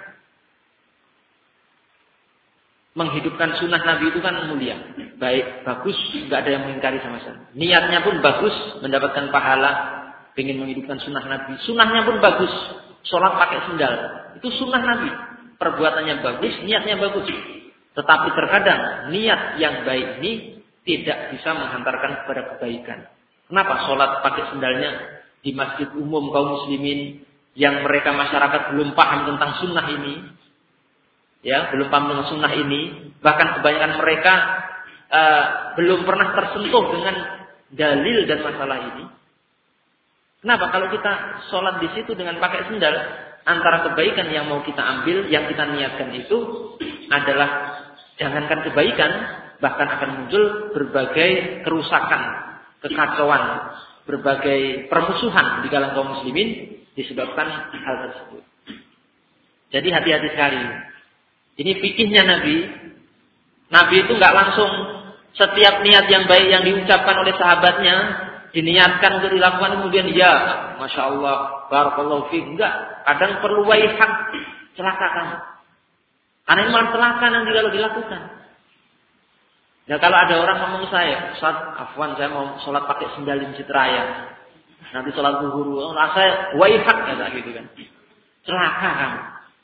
Speaker 1: menghidupkan sunnah Nabi itu kan mulia, baik, bagus, nggak ada yang mengingkari sama sekali. Niatnya pun bagus, mendapatkan pahala, ingin menghidupkan sunnah Nabi. Sunnahnya pun bagus, sholat pakai sendal, itu sunnah Nabi. Perbuatannya bagus, niatnya bagus. Tetapi terkadang niat yang baik ini tidak bisa menghantarkan kepada kebaikan. Kenapa? Sholat pakai sendalnya di masjid umum kaum muslimin yang mereka masyarakat belum paham tentang sunnah ini, ya belum paham tentang sunnah ini, bahkan kebanyakan mereka uh, belum pernah tersentuh dengan dalil dan masalah ini. Kenapa? Kalau kita sholat di situ dengan pakai sendal, antara kebaikan yang mau kita ambil, yang kita niatkan itu adalah jangankan kebaikan, bahkan akan muncul berbagai kerusakan, kekacauan, berbagai permusuhan di kalangan kaum muslimin disebabkan hal tersebut. Jadi hati-hati sekali. Ini fikihnya Nabi. Nabi itu nggak langsung setiap niat yang baik yang diucapkan oleh sahabatnya diniatkan untuk dilakukan kemudian ya, masya Allah, barakallahu fiik. Enggak. Kadang perlu waihak, celaka kamu. Karena ini malah celaka nanti kalau dilakukan. Ya kalau ada orang ngomong saya, Ustaz, afwan saya mau sholat pakai sendal di Masjid Raya. Nanti sholat zuhur, oh, saya waihak kata gitu kan. Celaka kamu.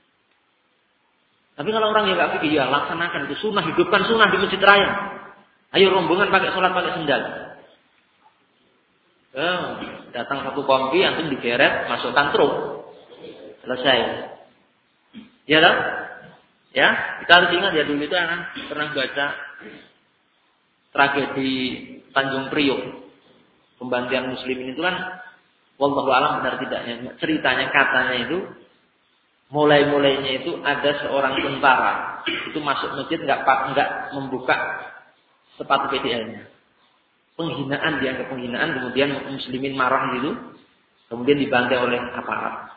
Speaker 1: Tapi kalau orang yang nggak fikir, ya laksanakan itu sunnah, hidupkan sunnah di Masjid Raya. Ayo rombongan pakai sholat pakai sendal. Oh, datang satu kompi, antum digeret, masukkan truk, selesai. Ya lah. Ya, kita harus ingat ya dulu itu anak pernah baca tragedi Tanjung Priok, pembantian muslimin itu kan wallahu alam benar tidaknya. Ceritanya katanya itu mulai-mulainya itu ada seorang tentara itu masuk masjid nggak nggak membuka sepatu P D L-nya. Penghinaan, dianggap penghinaan, kemudian muslimin marah gitu, kemudian dibantai oleh aparat.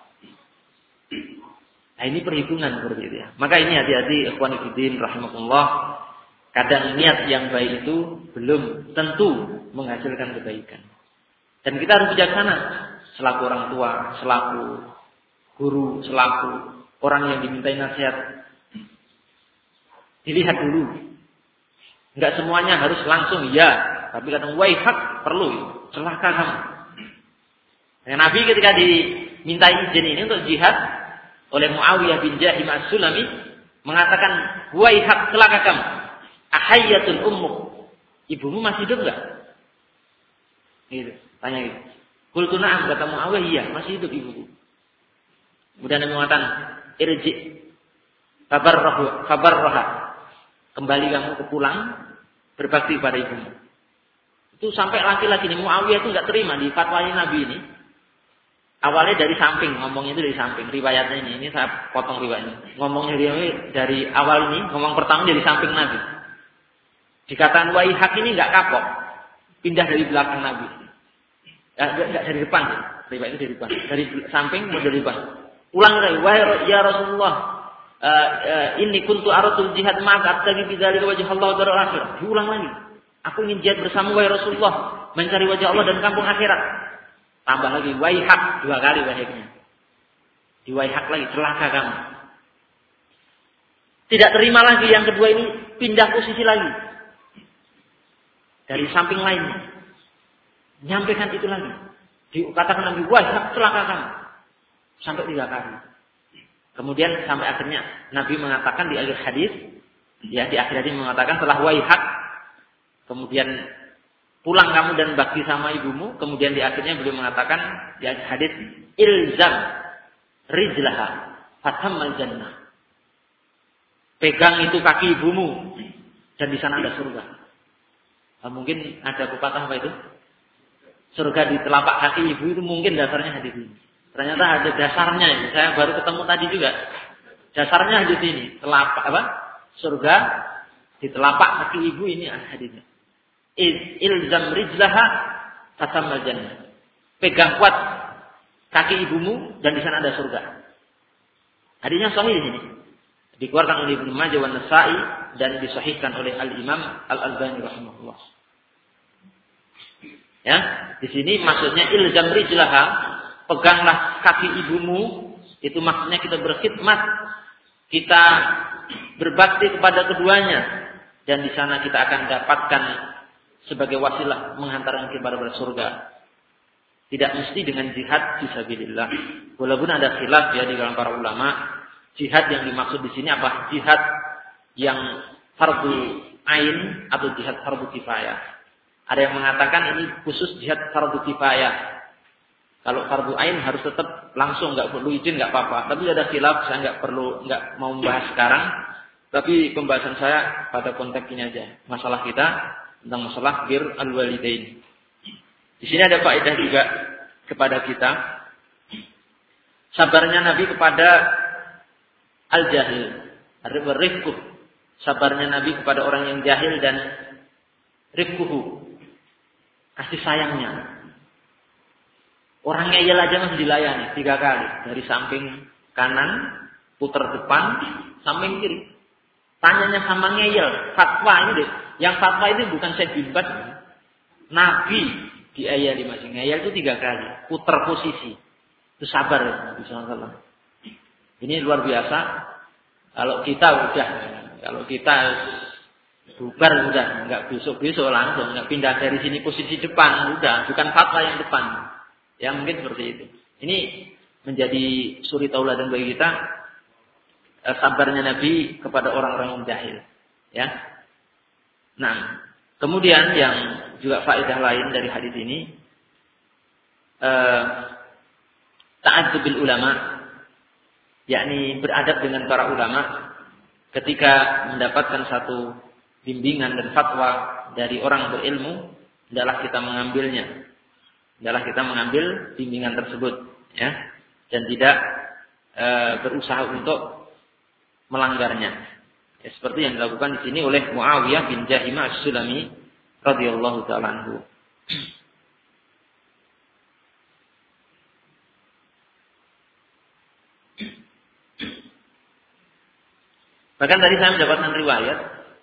Speaker 1: Nah ini perhitungan seperti itu ya. Maka ini hati-hati ikhwan fillah rahimakumullah. Kadang niat yang baik itu belum tentu menghasilkan kebaikan. Dan kita harus bijaksana selaku orang tua, selaku guru, selaku orang yang dimintai nasihat. Dilihat dulu. Enggak semuanya harus langsung ya, tapi kadang waihak perlu, celaka kamu. Nah, Nabi ketika dimintai izin ini untuk jihad oleh Muawiyah bin Jahim As-Sulami mengatakan waihak, celaka kamu. Ahayyatul ummuk. Ibumu masih hidup enggak? Gitu. Tanya gitu. Qultu na'am, kata Muawiyah, iya, masih hidup ibuku. Kemudian Nabi mengatakan, irji kabarrahu kabarraha. Kembali kamu ke pulang berbakti pada ibumu. Itu sampai laki-laki ini Muawiyah itu enggak terima di fatwanya Nabi ini. Awalnya dari samping, ngomongnya itu dari samping, riwayatnya ini. Ini saya potong riwayatnya. Ngomongnya dari dari awal ini, ngomong pertama dari samping Nabi. Dikatakan waihak ini enggak kapok. Pindah dari belakang Nabi. Ya, enggak dari depan. Riwayatnya dari depan. Dari samping mau dari depan. Ulang lagi, wahai ya Rasulullah, uh, uh, ini kuntu aratul jihad maka abtagi bidzalika wajh Allah darul akhir. Diulang lagi. Aku ingin jihad bersama wahai Rasulullah, mencari wajah Allah dan kampung akhirat. Tambah lagi waihak, dua kali waihaknya. Di waihak lagi, celaka kamu. Tidak terima lagi yang kedua ini, pindah posisi lagi. Dari samping lainnya. Nyampaikan itu lagi. Dikatakan lagi, waihak, celaka kamu. Sampai tiga kali. Kemudian sampai akhirnya Nabi mengatakan di akhir hadis, ya di akhir hadis mengatakan setelah waihak, kemudian pulang kamu dan bakti sama ibumu, kemudian di akhirnya beliau mengatakan di akhir hadis, ilzam rijlaha fatammal jannah. Pegang itu kaki ibumu dan di sana ada surga. Nah, mungkin ada pepatah apa itu? Surga di telapak kaki ibu itu mungkin dasarnya hadis ini. Ternyata ada dasarnya ini. Saya baru ketemu tadi juga. Dasarnya hadis ini. Telapak apa? Surga di telapak kaki ibu ini hadisnya. Ilzam rijlaha fatammal jannah. Pegang kuat kaki ibumu dan di sana ada surga. Hadisnya sahih di sini. Dikeluarkan oleh Ibnu Majah wan Nasa'i dan disahihkan oleh Al-Imam Al-Albani rahimahullah. Ya, di sini maksudnya ilzam rijlaha, peganglah kaki ibumu, itu maksudnya kita berkhidmat, kita berbakti kepada keduanya dan di sana kita akan dapatkan sebagai wasilah menghantarkan kepada surga. Tidak mesti dengan jihad fisabilillah. Walaupun ada khilaf ya di kalangan para ulama, jihad yang dimaksud di sini apa? Jihad yang fardu ain atau jihad fardu kifayah. Ada yang mengatakan ini khusus jihad fardu kifayah. Kalau fardu ain harus tetap langsung, nggak perlu izin, nggak apa-apa. Tapi ada khilaf, saya nggak perlu, nggak mau membahas sekarang. Tapi pembahasan saya pada konteks ini aja. Masalah kita tentang masalah bir al-walidain. Di sini ada faedah juga kepada kita. Sabarnya Nabi kepada al-jahil. Rifkuh. Sabarnya Nabi kepada orang yang jahil dan rifkuhu. Kasih sayangnya. Orang ngeyel aja masih dilayani tiga kali. Dari samping kanan, putar depan, samping kiri. Tanyanya sama ngeyel. Fatwa ini deh. Yang fatwa itu bukan Syekh bin Baz. Nabi diayali masih ngeyel itu tiga kali. Putar posisi. Itu sabar ya Nabi shallallahu alaihi wasallam. Ini luar biasa. Kalau kita udah, kalau kita bubar udah, nggak besok-besok langsung, nggak pindah dari sini posisi depan, udah, bukan fatwa yang depan. Ya mungkin seperti itu. Ini menjadi suri tauladan bagi kita, eh, sabarnya Nabi kepada orang-orang yang jahil. Ya. Nah, kemudian yang juga faedah lain dari hadis ini, eh, ta'adzubil ulama, yakni beradab dengan para ulama ketika mendapatkan satu bimbingan dan fatwa dari orang berilmu, hendaklah kita mengambilnya. Hendaklah kita mengambil bimbingan tersebut, ya, dan tidak e, berusaha untuk melanggarnya. Ya, seperti yang dilakukan di sini oleh Muawiyah bin Jahimah As-Sulami radhiyallahu ta'ala anhu. Bahkan tadi saya mendapatkan riwayat,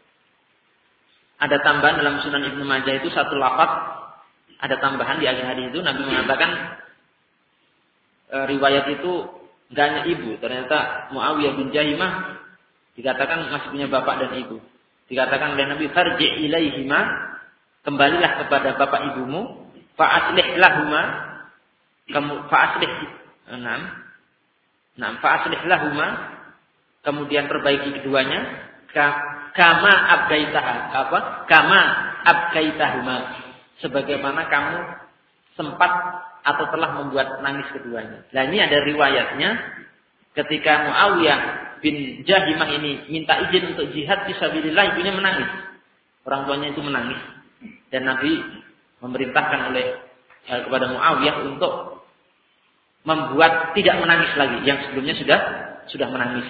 Speaker 1: ada tambahan dalam Sunan Ibnu Majah itu satu lafaz, ada tambahan di akhir hadis itu Nabi mengatakan e, riwayat itu enggak hanya ibu, ternyata Muawiyah bin Jahimah dikatakan masih punya bapak dan ibu. Dikatakan oleh Nabi, farji ilaihima, kembalilah kepada bapak ibumu, fa aslih lahuma, kamu fa aslih, enam, enam fa aslih lahuma, kemudian perbaiki keduanya, kama abgaitaha, apa? Kama abgaitahuma, sebagaimana kamu sempat atau telah membuat nangis keduanya. Nah, ini ada riwayatnya ketika Muawiyah bin Jahimah ini minta izin untuk jihad fisabilillah, ibunya menangis. Orang tuanya itu menangis. Dan Nabi memerintahkan oleh eh, kepada Muawiyah untuk membuat tidak menangis lagi, yang sebelumnya sudah sudah menangis.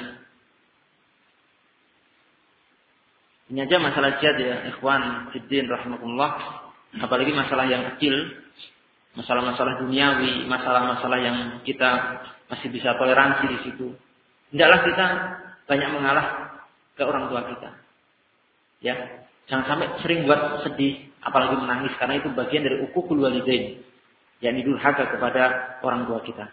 Speaker 1: Ini aja masalah jihad ya, ikhwan fiddin rahimakumullah. Apalagi masalah yang kecil, masalah-masalah duniawi, masalah-masalah yang kita masih bisa toleransi di situ. Hendaklah kita banyak mengalah ke orang tua kita. Ya, jangan sampai sering buat sedih, apalagi menangis, karena itu bagian dari uququl walidain, yakni durhaka kepada orang tua kita.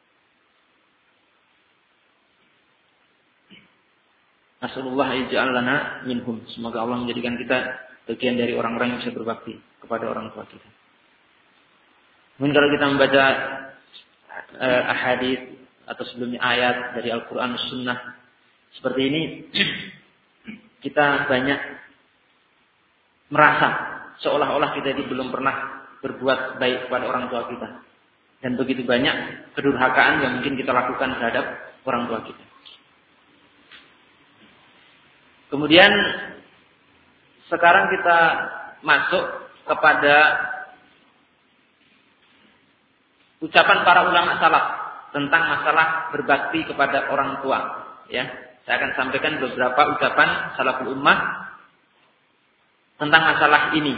Speaker 1: Nasallallahu ij'al lana minhum. Semoga Allah menjadikan kita bagian dari orang-orang yang bisa berbakti kepada orang tua kita. Mungkin kalau kita membaca uh, ahadits atau sebelumnya ayat dari Al-Quran Sunnah seperti ini, kita banyak merasa seolah-olah kita itu belum pernah berbuat baik kepada orang tua kita, dan begitu banyak kedurhakaan yang mungkin kita lakukan terhadap orang tua kita. Kemudian sekarang kita masuk kepada ucapan para ulama salaf tentang masalah berbakti kepada orang tua. Ya, saya akan sampaikan beberapa ucapan salaful ummah tentang masalah ini.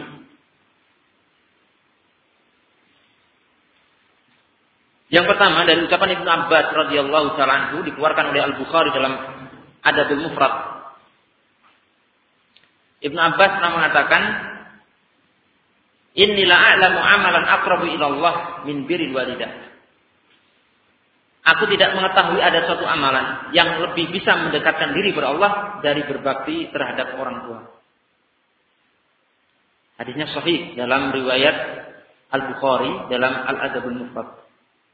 Speaker 1: Yang pertama dari ucapan Ibnu Abbas radhiyallahu ta'ala anhu, dikeluarkan oleh Al-Bukhari dalam Adabul Mufrad. Ibnu Abbas pernah mengatakan, "Inni la a'lamu amalan aqrabu ila Allah min birril walidah." Aku tidak mengetahui ada suatu amalan yang lebih bisa mendekatkan diri kepada Allah dari berbakti terhadap orang tua. Hadisnya sahih dalam riwayat Al-Bukhari dalam Al-Adabul Mufrad.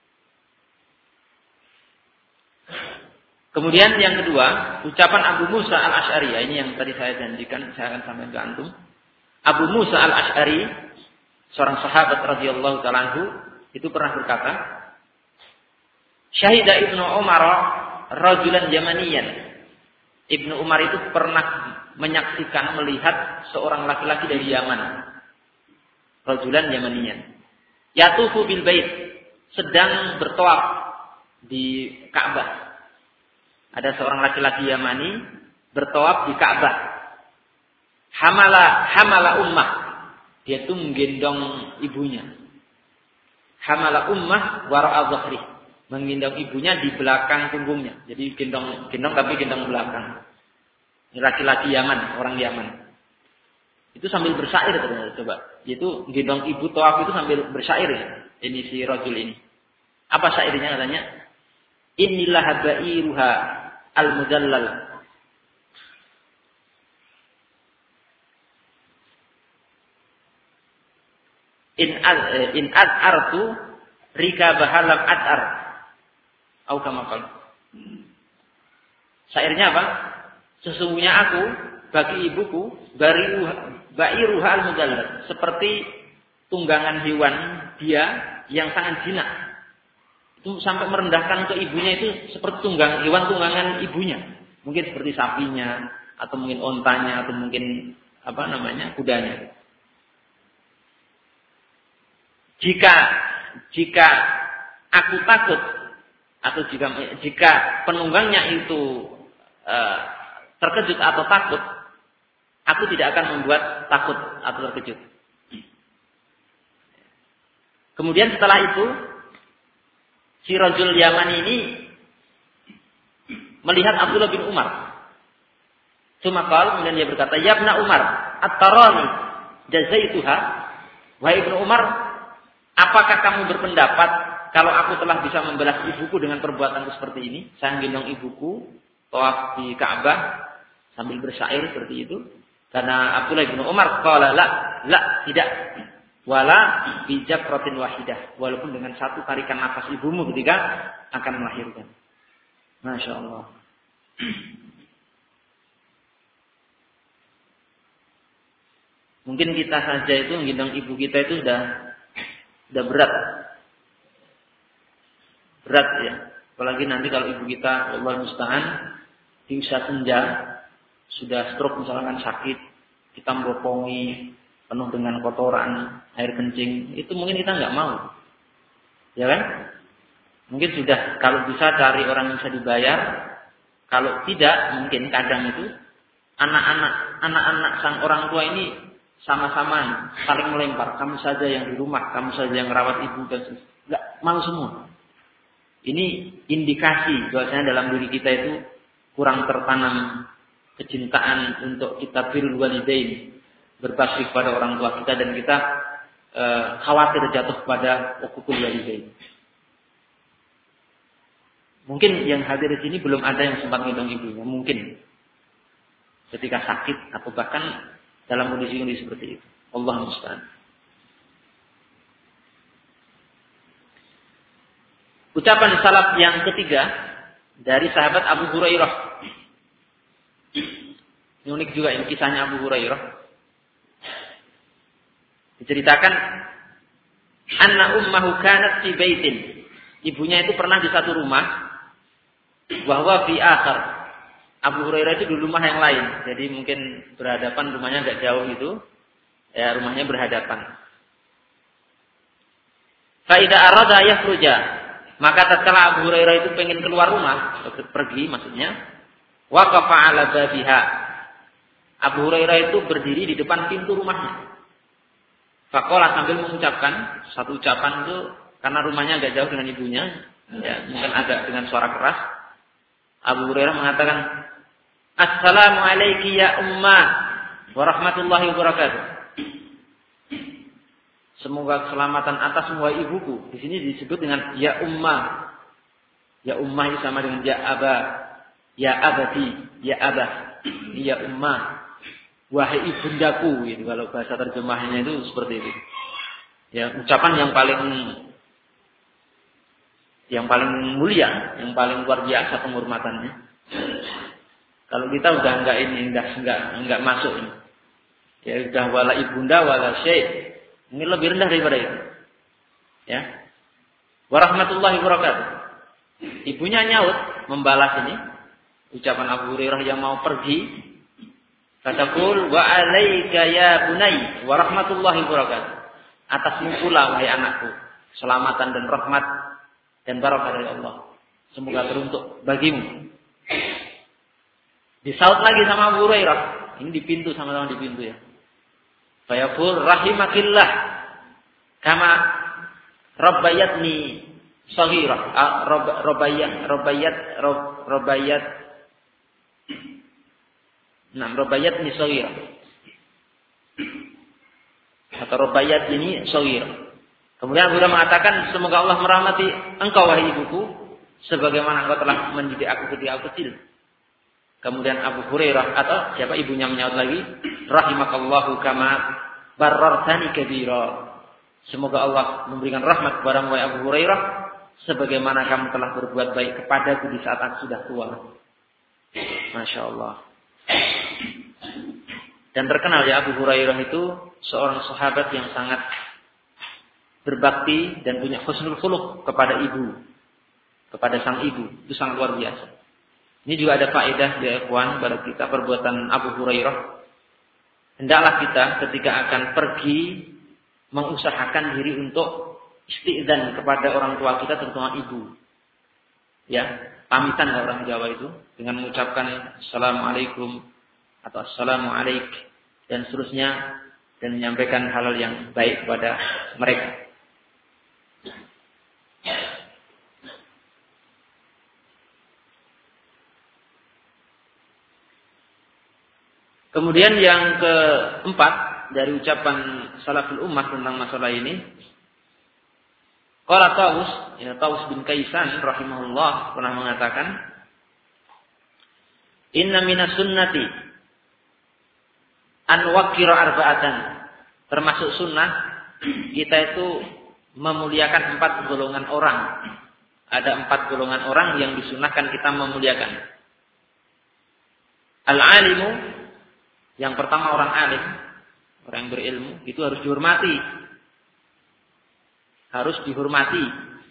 Speaker 1: Kemudian yang kedua, ucapan Abu Musa Al-Asy'ari. Ini yang tadi saya janjikan, saya akan sampaikan ke antum. Abu Musa Al-Asy'ari, seorang sahabat radhiyallahu ta'ala anhu, itu pernah berkata, "Syahida Ibnu Umar rajulan Yamaniyan." Ibnu Umar itu pernah menyaksikan, melihat seorang laki-laki dari Yaman. Rajulan Yamaniyan. Yatufu bil bait, sedang bertawaf di Ka'bah. Ada seorang laki-laki Yamani bertawaf di Ka'bah. Hamala hamala ummah. Dia itu menggendong ibunya. Hamala ummah wara'a dhahri. Menggendong ibunya di belakang punggungnya. Jadi gendong gendong tapi gendong belakang. Ini laki-laki Yaman, orang Yaman. Itu sambil bersyair ternyata, coba. Itu gendong ibu tawaf itu sambil bersyair ya. Ini si rajul ini. Apa syairnya katanya? Inilah ba'iruha al-mudallal. In az in az'artu rikabaha lam at'ar. Au kama qala. Syairnya apa? Sesungguhnya aku bagi ibuku ba'iruha al-mudallal, seperti tunggangan hewan dia yang sangat jinak. Itu sampai merendahkan untuk ibunya, itu seperti tunggang hewan tunggangan ibunya. Mungkin seperti sapinya, atau mungkin ontanya, atau mungkin apa namanya kudanya. Jika jika aku takut atau jika jika penunggangnya itu uh, terkejut atau takut, aku tidak akan membuat takut atau terkejut. Kemudian setelah itu, si Rajul Yamani ini melihat Abdullah bin Umar. Sumakal, kemudian dia berkata, Ya Ibn Umar, at-tarani jazaituha. Wahai Ibnu Umar, apakah kamu berpendapat kalau aku telah bisa membalas ibuku dengan perbuatanku seperti ini? Saya gendong ibuku, tawaf di Ka'bah, sambil bersyair seperti itu. Karena Abdullah bin Umar qala la, la, tidak. Wala bijafratin wahidah, walaupun dengan satu tarikan nafas ibumu ketika akan melahirkan. Masya Allah. Mungkin kita saja itu menggendong ibu kita itu sudah sudah berat, berat ya. Apalagi nanti kalau ibu kita, Allah musta'an, di usia senja sudah stroke misalkan sakit, kita meropongi penuh dengan kotoran, air kencing, itu mungkin kita nggak mau, ya kan? Mungkin sudah kalau bisa cari orang yang bisa dibayar, kalau tidak mungkin kadang itu anak-anak anak-anak sang orang tua ini sama-sama saling melempar, kamu saja yang di rumah, kamu saja yang merawat ibu dan nggak mau semua. Ini indikasi bahwasanya dalam diri kita itu kurang tertanam kecintaan untuk kita birrul walidain, berbakti kepada orang tua kita, dan kita e, khawatir jatuh pada uququl walidain. Mungkin yang hadir di sini belum ada yang sempat gendong ibunya, mungkin ketika sakit atau bahkan dalam kondisi-kondisi seperti itu. Allah musta'an. Ucapan salaf yang ketiga dari sahabat Abu Hurairah. Ini unik juga ini kisahnya Abu Hurairah. Diceritakan anna ummahu kanat fi baitin. Ibunya itu pernah di satu rumah, bahwa fi akhar. Abu Hurairah itu di rumah yang lain. Jadi mungkin berhadapan, rumahnya agak jauh itu. Ya, rumahnya berhadapan. Fa idza arada yakhruja, maka tatkala Abu Hurairah itu pengen keluar rumah, pergi maksudnya, waqafa ala babiha. Abu Hurairah itu berdiri di depan pintu rumahnya. Faqala, sambil mengucapkan satu ucapan itu, karena rumahnya agak jauh dengan ibunya, ya, mungkin agak dengan suara keras. Abu Hurairah mengatakan, Assalamu alayki ya ummah wa rahmatullahi wa barakatuh. Semoga keselamatan atas semua ibuku. Di sini disebut dengan ya ummah. Ya ummah itu sama dengan ya aba, ya abati, ya abah. Ya ummah. Wahai ibundaku, gitu. Kalau bahasa terjemahnya itu seperti itu. Ya, ucapan yang paling yang paling mulia, yang paling luar biasa penghormatannya. Kalau kita udah enggak ini, enggak enggak enggak masuk ini. Ya udah wala ibunda wala syekh. Ini lebih rendah daripada itu. Ya. Warahmatullahi wabarakatuh. Ibunya nyaut membalas ini ucapan Abu Hurairah yang mau pergi. Fatakul wa alaika ya bunai wa rahmatullahi wabarakatuh. Atasmu pula wahai anakku, keselamatan dan rahmat dan barakah dari Allah. Semoga teruntuk bagimu. Disaut lagi sama Abu Hurairah. Ini di pintu, sama-sama di pintu ya. Fayaqul rahimakillah kama rabbayatni shaghira. Rabbayat rabbayat rabbayat Nah, robayat ini shaghir. Atau robayat ini shaghir. Kemudian Abu Hurairah mengatakan, semoga Allah merahmati engkau wahai ibuku, sebagaimana engkau telah mendidik aku ketika aku kecil. Kemudian Abu Hurairah atau siapa ibunya menyaut lagi, rahimakallahu kama barartani kabira. Semoga Allah memberikan rahmat kepada wahai Abu Hurairah, sebagaimana kamu telah berbuat baik kepadaku di saat aku sudah tua. Masya Allah. Dan terkenal ya Abu Hurairah itu seorang sahabat yang sangat berbakti dan punya husnul khuluq kepada ibu, kepada sang ibu. Itu sangat luar biasa. Ini juga ada faedah ya ikhwan pada kita perbuatan Abu Hurairah. Hendaklah kita ketika akan pergi mengusahakan diri untuk isti'dzan kepada orang tua kita, terutama ibu. Ya, pamitan orang Jawa itu dengan mengucapkan assalamualaikum atau assalamualaik dan seterusnya, dan menyampaikan hal-hal yang baik kepada mereka. Kemudian yang keempat dari ucapan salaful ummah tentang masalah ini, qala Taus, ya Taus bin Kaisan rahimahullah pernah mengatakan, inna minas sunnati an waqira arba'atan. Termasuk sunnah kita itu memuliakan empat golongan orang. Ada empat golongan orang yang disunahkan kita memuliakan. Al-alimu, yang pertama orang alim, orang yang berilmu, itu harus dihormati. Harus dihormati.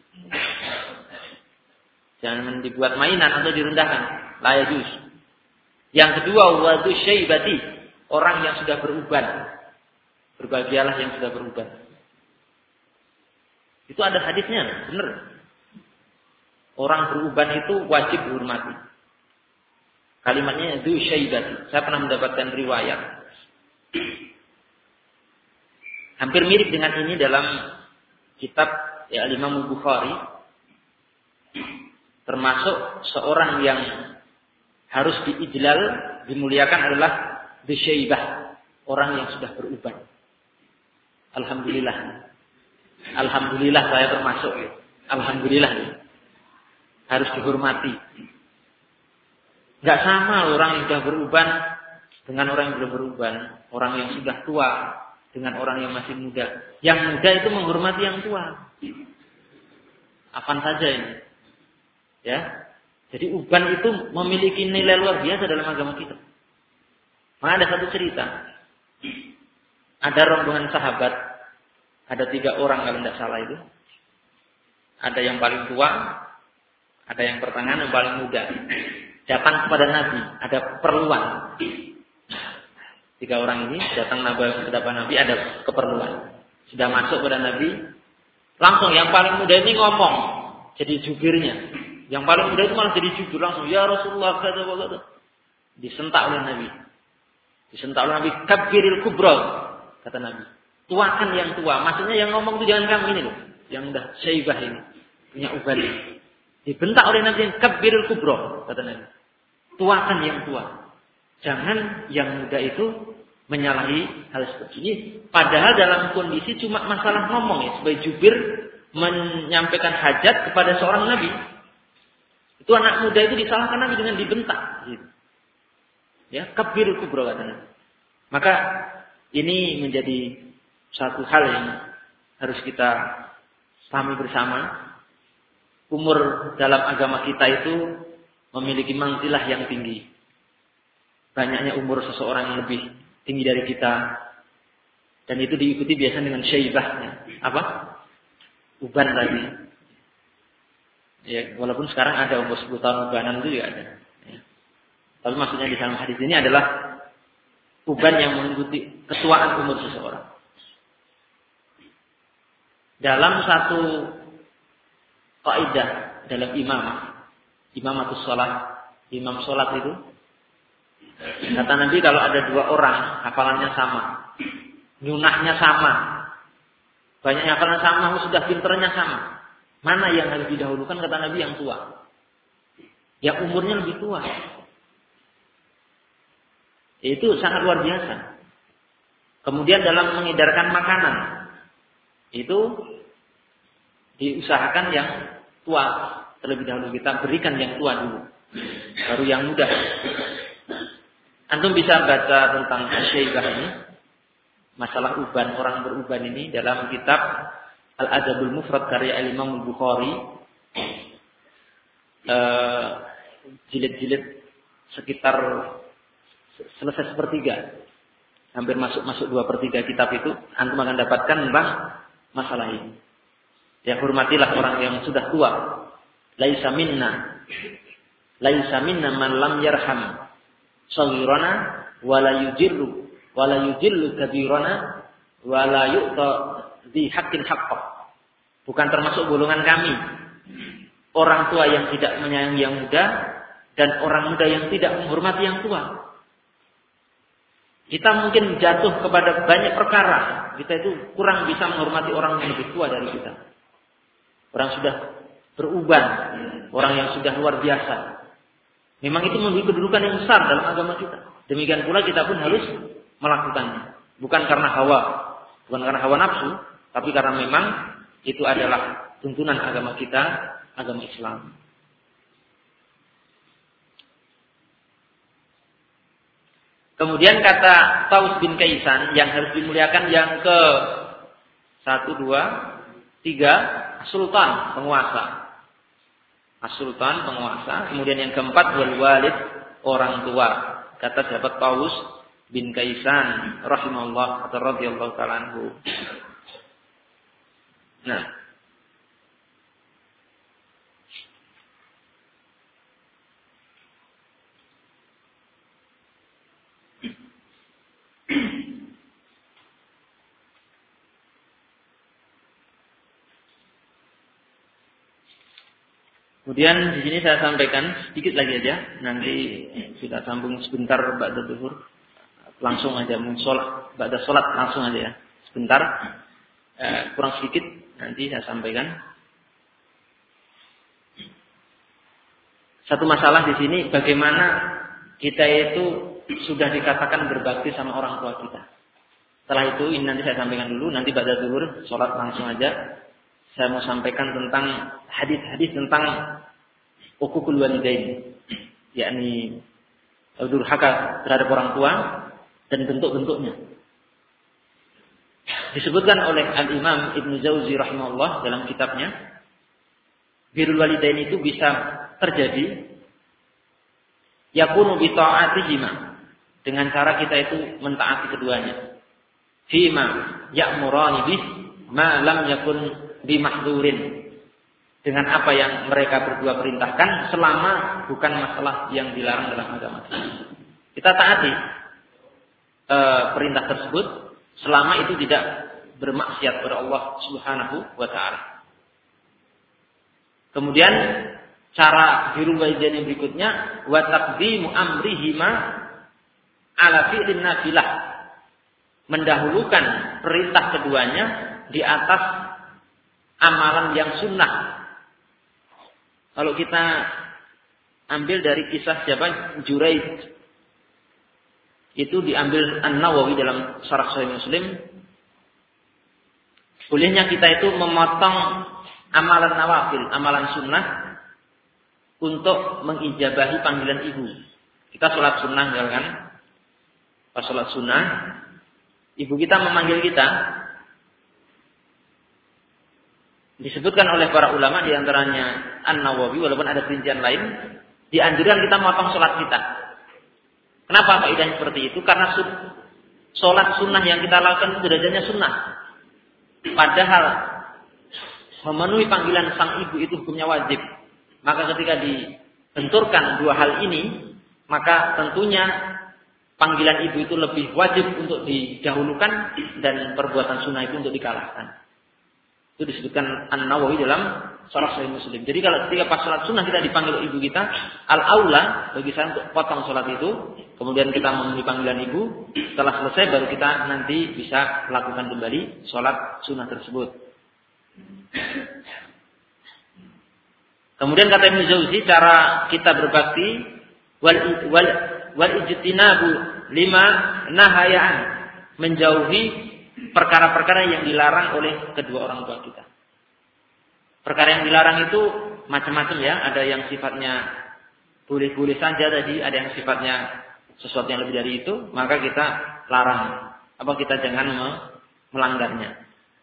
Speaker 1: Jangan dibuat mainan atau direndahkan. La yajuz. Yang kedua, wadu syaibati, orang yang sudah beruban. Berbahagialah yang sudah beruban. Itu ada hadisnya, benar. Orang beruban itu wajib dihormati. Kalimatnya du syaibati. Saya pernah mendapatkan riwayat. Hampir mirip dengan ini dalam kitab ya, Imam Bukhari. Termasuk seorang yang harus diijlal, dimuliakan adalah du syaibah, orang yang sudah beruban. Alhamdulillah. Alhamdulillah saya termasuk. Alhamdulillah. Harus dihormati. Gak sama orang yang sudah beruban dengan orang yang belum beruban. Orang yang sudah tua dengan orang yang masih muda. Yang muda itu menghormati yang tua. Apaan saja ini. Ya. Jadi uban itu memiliki nilai luar biasa dalam agama kita. Maka ada satu cerita. Ada rombongan sahabat. Ada tiga orang kalau tidak salah itu. Ada yang paling tua. Ada yang pertengahan, yang paling muda. Datang kepada Nabi. Ada keperluan. Tiga orang ini datang ke depan Nabi, ada keperluan. Sudah masuk kepada Nabi. Langsung yang paling muda ini ngomong. Jadi jubirnya. Yang paling muda itu malah jadi jubir langsung. Ya Rasulullah, kata kata. Disentak oleh Nabi. Disentak oleh Nabi. Kabiril kubra, kata Nabi. Tuakan yang tua. Maksudnya yang ngomong itu jangan kamu ini loh. Yang udah syaibah ini. Punya uban ini. Dibentak oleh Nabi. Kabiril kubra, kata Nabi. Tuakan yang tua. Jangan yang muda itu menyalahi hal seperti ini. Padahal dalam kondisi cuma masalah ngomong ya. Sebagai jubir menyampaikan hajat kepada seorang Nabi. Itu anak muda itu disalahkan Nabi dengan dibentak. Gitu. Ya, kabirul kubra katanya. Maka ini menjadi satu hal yang harus kita pahami bersama. Umur dalam agama kita itu memiliki manzilah yang tinggi. Banyaknya umur seseorang yang lebih tinggi dari kita. Dan itu diikuti biasanya dengan syaibahnya. Apa? Uban tadi. Ya, walaupun sekarang ada umur sepuluh tahun ubanan itu juga ada. Ya. Tapi maksudnya di dalam hadis ini adalah uban yang mengikuti ketuaan umur seseorang. Dalam satu kaidah dalam imamah, imamatus shalah, imam salat itu, kata Nabi kalau ada dua orang hafalannya sama, nyunahnya sama, banyaknya hafalan sama, sudah pinternya sama. Mana yang harus didahulukan, kata Nabi yang tua. Yang umurnya lebih tua. Itu sangat luar biasa. Kemudian dalam mengedarkan makanan. Itu diusahakan yang tua. Terlebih dahulu kita berikan yang tua dulu. Baru yang muda. Antum bisa baca tentang syaibah ini. Masalah uban, orang beruban ini dalam kitab Al-Adabul Mufrad karya Imam Bukhari, uh, jilid-jilid sekitar selesai sepertiga, hampir masuk-masuk dua per tiga kitab itu, antum akan dapatkan tentang masalah ini. Ya, hormatilah orang yang sudah tua. Laisa minna, laisa minna man lam yarham saghirana wala yujirru wala yujillu kabirana wala yu'ta di haqqin haqqah. Bukan termasuk golongan kami. Orang tua yang tidak menyayangi yang muda dan orang muda yang tidak menghormati yang tua. Kita mungkin jatuh kepada banyak perkara. Kita itu kurang bisa menghormati orang yang lebih tua dari kita. Orang sudah beruban, orang yang sudah luar biasa. Memang itu memiliki kedudukan yang besar dalam agama kita. Demikian pula kita pun harus melakukannya. Bukan karena hawa, bukan karena hawa nafsu, tapi karena memang itu adalah tuntunan agama kita, agama Islam. Kemudian kata Taus bin Kaisan yang harus dimuliakan yang ke satu, dua, tiga, Sultan penguasa. As-Sultan penguasa. Kemudian yang keempat wal walid orang tua. Kata sahabat Taus bin Kaisan rahimahullah atau radhiyallahu ta'ala anhu. Nah, kemudian di sini saya sampaikan sedikit lagi aja, nanti kita sambung sebentar ba'da zuhur, langsung aja mensolat, ba'da solat langsung aja ya, sebentar, eh, kurang sedikit nanti saya sampaikan. Satu masalah di sini bagaimana kita itu sudah dikatakan berbakti sama orang tua kita. Setelah itu ini nanti saya sampaikan dulu, nanti ba'da zuhur solat langsung aja. Saya mau sampaikan tentang hadis-hadis tentang uququl walidain, yakni durhaka terhadap orang tua dan bentuk-bentuknya. Disebutkan oleh Al-Imam Ibnu Jauzi rahimahullah dalam kitabnya, birrul walidain itu bisa terjadi yakunu bi ta'atihima, dengan cara kita itu mentaati keduanya. Fima ya'murani bih ma lam yakun bimahdurin, dengan apa yang mereka berdua perintahkan selama bukan masalah yang dilarang dalam agama. Kita taati e, perintah tersebut selama itu tidak bermaksiat kepada Allah Subhanahu wa taala. Kemudian cara birrul walidain yang berikutnya wa taqdimu amrihima ala fi'lin nafilah, mendahulukan perintah keduanya di atas amalan yang sunnah. Kalau kita ambil dari kisah siapa? Juraid. Itu diambil An-Nawawi dalam Syarah Sahih Muslim. Bolehnya kita itu memotong amalan nawafil, amalan sunnah untuk mengijabahi panggilan ibu. Kita sholat sunnah kan? Pas sholat sunnah, ibu kita memanggil kita. Disebutkan oleh para ulama diantaranya An-Nawawi, walaupun ada perincian lain, dianjurkan kita memotong sholat kita. Kenapa faedahnya seperti itu? Karena sholat sunnah yang kita lakukan itu derajatnya sunnah. Padahal memenuhi panggilan sang ibu itu hukumnya wajib. Maka ketika dibenturkan dua hal ini, maka tentunya panggilan ibu itu lebih wajib untuk didahulukan dan perbuatan sunnah itu untuk dikalahkan. Itu disebutkan An-Nawawi dalam Syarah Sahih Muslim. Jadi kalau ketika pas sholat sunnah kita dipanggil ibu kita, al-aula bagi saya untuk potong sholat itu, kemudian kita memenuhi panggilan ibu, setelah selesai baru kita nanti bisa lakukan kembali sholat sunnah tersebut. Kemudian kata Ibnu Jauzi, cara kita berbakti wal wal wal ijtinabu lima nahayaan, menjauhi perkara-perkara yang dilarang oleh kedua orang tua kita. Perkara yang dilarang itu macam-macam ya. Ada yang sifatnya boleh-boleh saja tadi, ada yang sifatnya sesuatu yang lebih dari itu, maka kita larang. Apa kita jangan melanggarnya.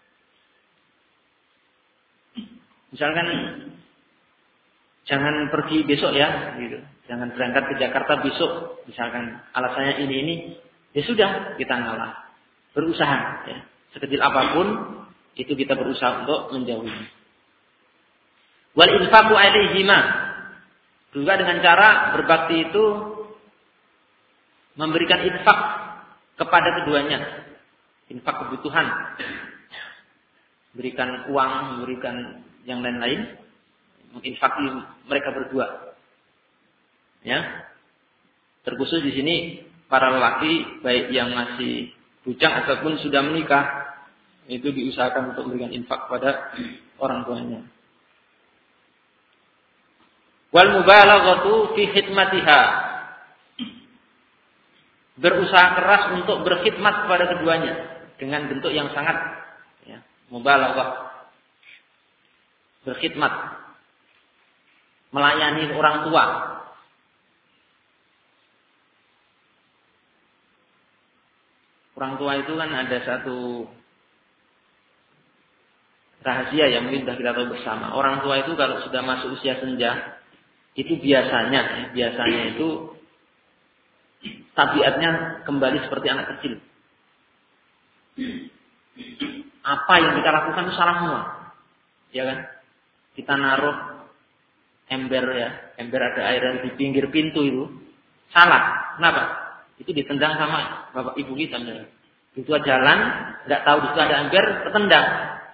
Speaker 1: Misalkan jangan pergi besok ya, gitu. Jangan berangkat ke Jakarta besok, misalkan alasannya ini ini, ya sudah kita ngalah. Berusaha ya. Sekecil apapun itu kita berusaha untuk menjauhinya. Wal infaqu alaihima, juga dengan cara berbakti itu memberikan infak kepada keduanya. Infak kebutuhan. Berikan uang, memberikan yang lain-lain. Infak mereka berdua. Ya. Terkhusus di sini para lelaki baik yang masih bujang ataupun sudah menikah itu diusahakan untuk memberikan infak pada orang tuanya. Wal mubalaghatu fi khidmatiha. Berusaha keras untuk berkhidmat kepada keduanya dengan bentuk yang sangat ya, mubalaghah. Berkhidmat. Melayani orang tua. Orang tua itu kan ada satu rahasia yang mungkin sudah kita tahu bersama. Orang tua itu kalau sudah masuk usia senja, itu biasanya, biasanya itu tabiatnya kembali seperti anak kecil. Apa yang kita lakukan itu salah semua, ya kan? Kita naruh ember ya, ember ada air di pinggir pintu itu salah. Kenapa? Itu ditendang sama bapak ibu kita. Itu jalan, nggak tahu di situ ada ember, ketendang.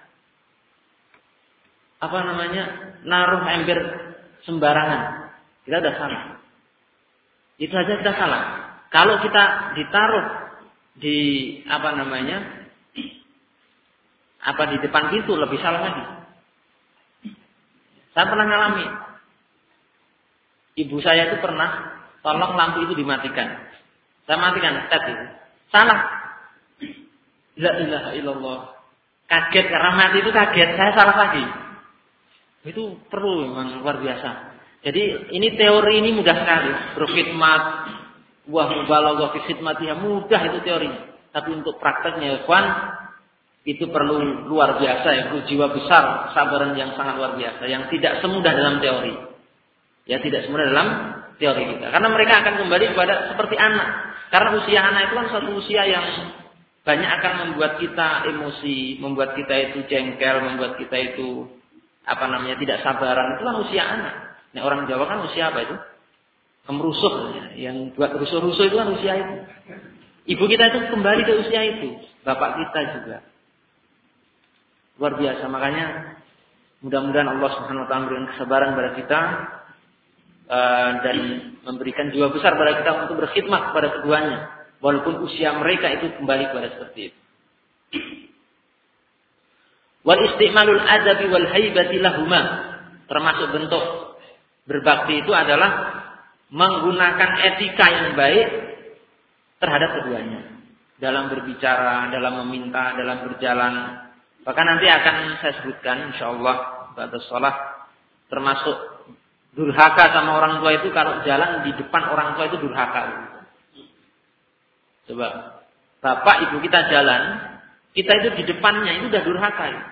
Speaker 1: Apa namanya? Naruh ember sembarangan. Kita udah salah. Itu aja kita salah. Kalau kita ditaruh di apa namanya? Apa di depan pintu lebih salah lagi. Saya pernah ngalami. Ibu saya itu pernah tolong lampu itu dimatikan. Saya matikan tet itu. Salah. La ilaha illallah. Kaget karena mati itu kaget. Saya salah lagi. Itu perlu memang luar biasa. Jadi ini teori ini mudah sekali. Berkhidmat, wah mubalaghah fi khidmatiha, mudah itu teorinya. Tapi untuk prakteknya, ikhwan, itu perlu luar biasa ya, perlu jiwa besar, kesabaran yang sangat luar biasa, yang tidak semudah dalam teori. Ya tidak semudah dalam teori kita. Karena mereka akan kembali kepada seperti anak. Karena usia anak itu kan suatu usia yang banyak akan membuat kita emosi, membuat kita itu jengkel, membuat kita itu apa namanya tidak sabaran. Itu kan usia anak. Nah, orang Jawa kan usia apa itu? Kemerusuh. Ya. Yang buat rusuh-rusuh itu kan usia itu. Ibu kita itu kembali ke usia itu. Bapak kita juga. Luar biasa. Makanya mudah-mudahan Allah Subhanahu wa taala memberikan kesabaran kepada kita uh, dan memberikan jiwa besar kepada kita untuk berkhidmat kepada keduanya. Walaupun usia mereka itu kembali kepada seperti itu. Wal istimalul adabi wal haibati lahuma. Termasuk bentuk berbakti itu adalah menggunakan etika yang baik terhadap keduanya. Dalam berbicara, dalam meminta, dalam berjalan. Bahkan nanti akan saya sebutkan insyaallah pada sholat. Termasuk durhaka sama orang tua itu kalau jalan di depan orang tua itu durhaka. Coba bapak ibu kita jalan, kita itu di depannya itu udah durhaka. Ya.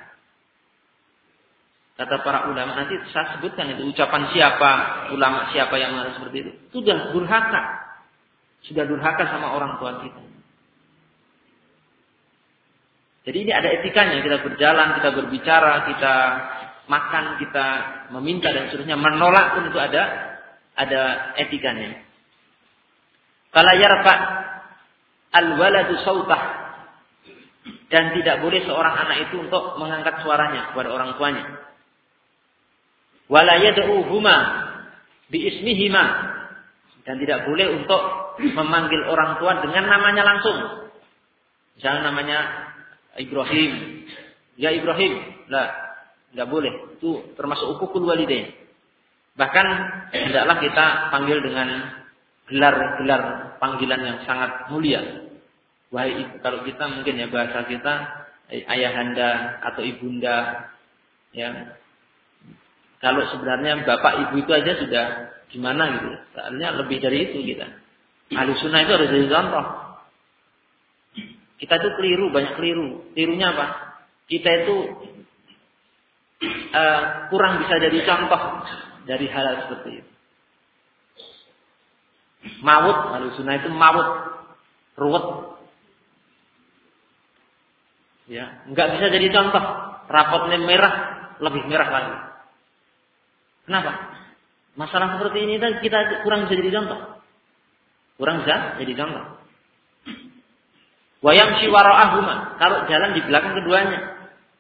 Speaker 1: Kata para ulama, nanti saya sebutkan itu ucapan siapa, ulama siapa yang harus seperti itu. Itu sudah durhaka. Sudah durhaka sama orang tua kita. Jadi ini ada etikanya. Kita berjalan, kita berbicara, kita makan, kita meminta dan seterusnya. Menolak pun itu ada ada etikanya. Fala yarfa al-waladu sautah. Dan tidak boleh seorang anak itu untuk mengangkat suaranya kepada orang tuanya. Wala yad'uhuma biismihima, dan tidak boleh untuk memanggil orang tua dengan namanya langsung. Misalnya namanya Ibrahim, ya Ibrahim, lah, tidak boleh. Itu termasuk uququl walidain. Bahkan hendaklah kita panggil dengan gelar-gelar panggilan yang sangat mulia. Wahai, kalau kita mungkin ya bahasa kita ayahanda atau ibunda, ya. Kalau sebenarnya bapak ibu itu aja sudah gimana gitu. Soalnya lebih dari itu kita. Ahli sunnah itu harus jadi contoh. Kita itu keliru, banyak keliru. Kelirunya apa? Kita itu uh, kurang bisa jadi contoh dari hal seperti itu. Mawut, ahli sunnah itu mawut, ruwet. Ya, nggak bisa jadi contoh. Rapotnya merah, lebih merah lagi. Kenapa? Masalah seperti ini kita kurang bisa jadi contoh. Kurang bisa jadi contoh. Wa yamshi wara'ahuma, kalau jalan di belakang keduanya.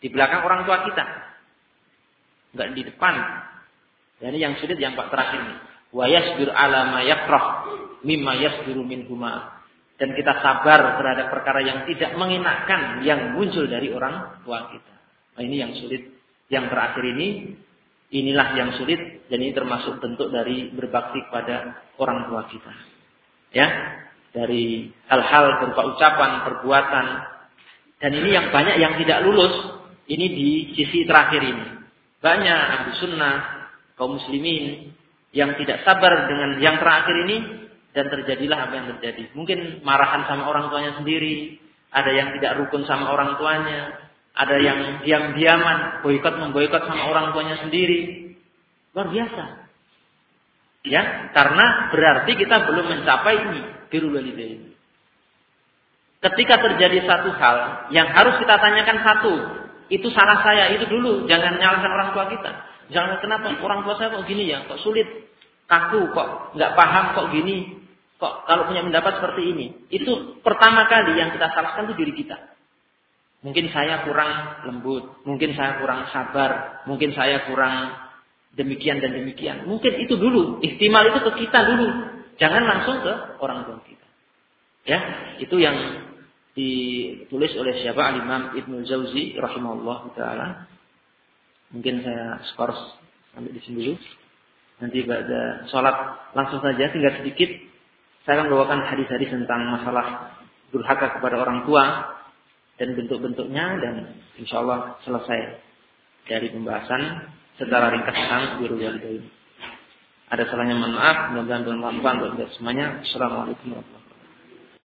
Speaker 1: Di belakang orang tua kita. Enggak di depan. Dan ini yang sulit yang Pak terakhir ini. Wa yasbir ala ma yakrah mimma yasbiru minhuma. Dan kita sabar terhadap perkara yang tidak mengenakan yang muncul dari orang tua kita. Nah, ini yang sulit. Yang terakhir ini, inilah yang sulit dan ini termasuk bentuk dari berbakti kepada orang tua kita. Ya, dari hal-hal berupa ucapan, perbuatan. Dan ini yang banyak yang tidak lulus. Ini di sisi terakhir ini. Banyak ahli sunnah, kaum muslimin yang tidak sabar dengan yang terakhir ini dan terjadilah apa yang terjadi. Mungkin marahan sama orang tuanya sendiri, ada yang tidak rukun sama orang tuanya, ada yang diam-diaman, boikot memboikot sama orang tuanya sendiri. Luar biasa. Ya, karena berarti kita belum mencapai ini, birrul walidain. Ketika terjadi satu hal yang harus kita tanyakan satu, itu salah saya, itu dulu. Jangan nyalahkan orang tua kita. Jangan kenapa orang tua saya kok gini ya, kok sulit, kaku, kok nggak paham, kok gini, kok kalau punya pendapat seperti ini. Itu pertama kali yang kita salahkan itu diri kita. Mungkin saya kurang lembut, mungkin saya kurang sabar, mungkin saya kurang demikian dan demikian. Mungkin itu dulu, ihtimal itu ke kita dulu. Jangan langsung ke orang tua kita. Ya, itu yang ditulis oleh siapa? Al-Imam Ibnu Jauzi rahimahullah taala. Mungkin saya skor sampai di sini dulu. Nanti pada sholat langsung saja tinggal sedikit. Saya akan membawakan hadis-hadis tentang masalah durhaka kepada orang tua dan bentuk-bentuknya dan insyaallah selesai dari pembahasan secara ringkas tentang birrul walidain. Ada salahnya mohon maaf, mudah-mudahan bermanfaat untuk semuanya. Assalamualaikum warahmatullahi wabarakatuh.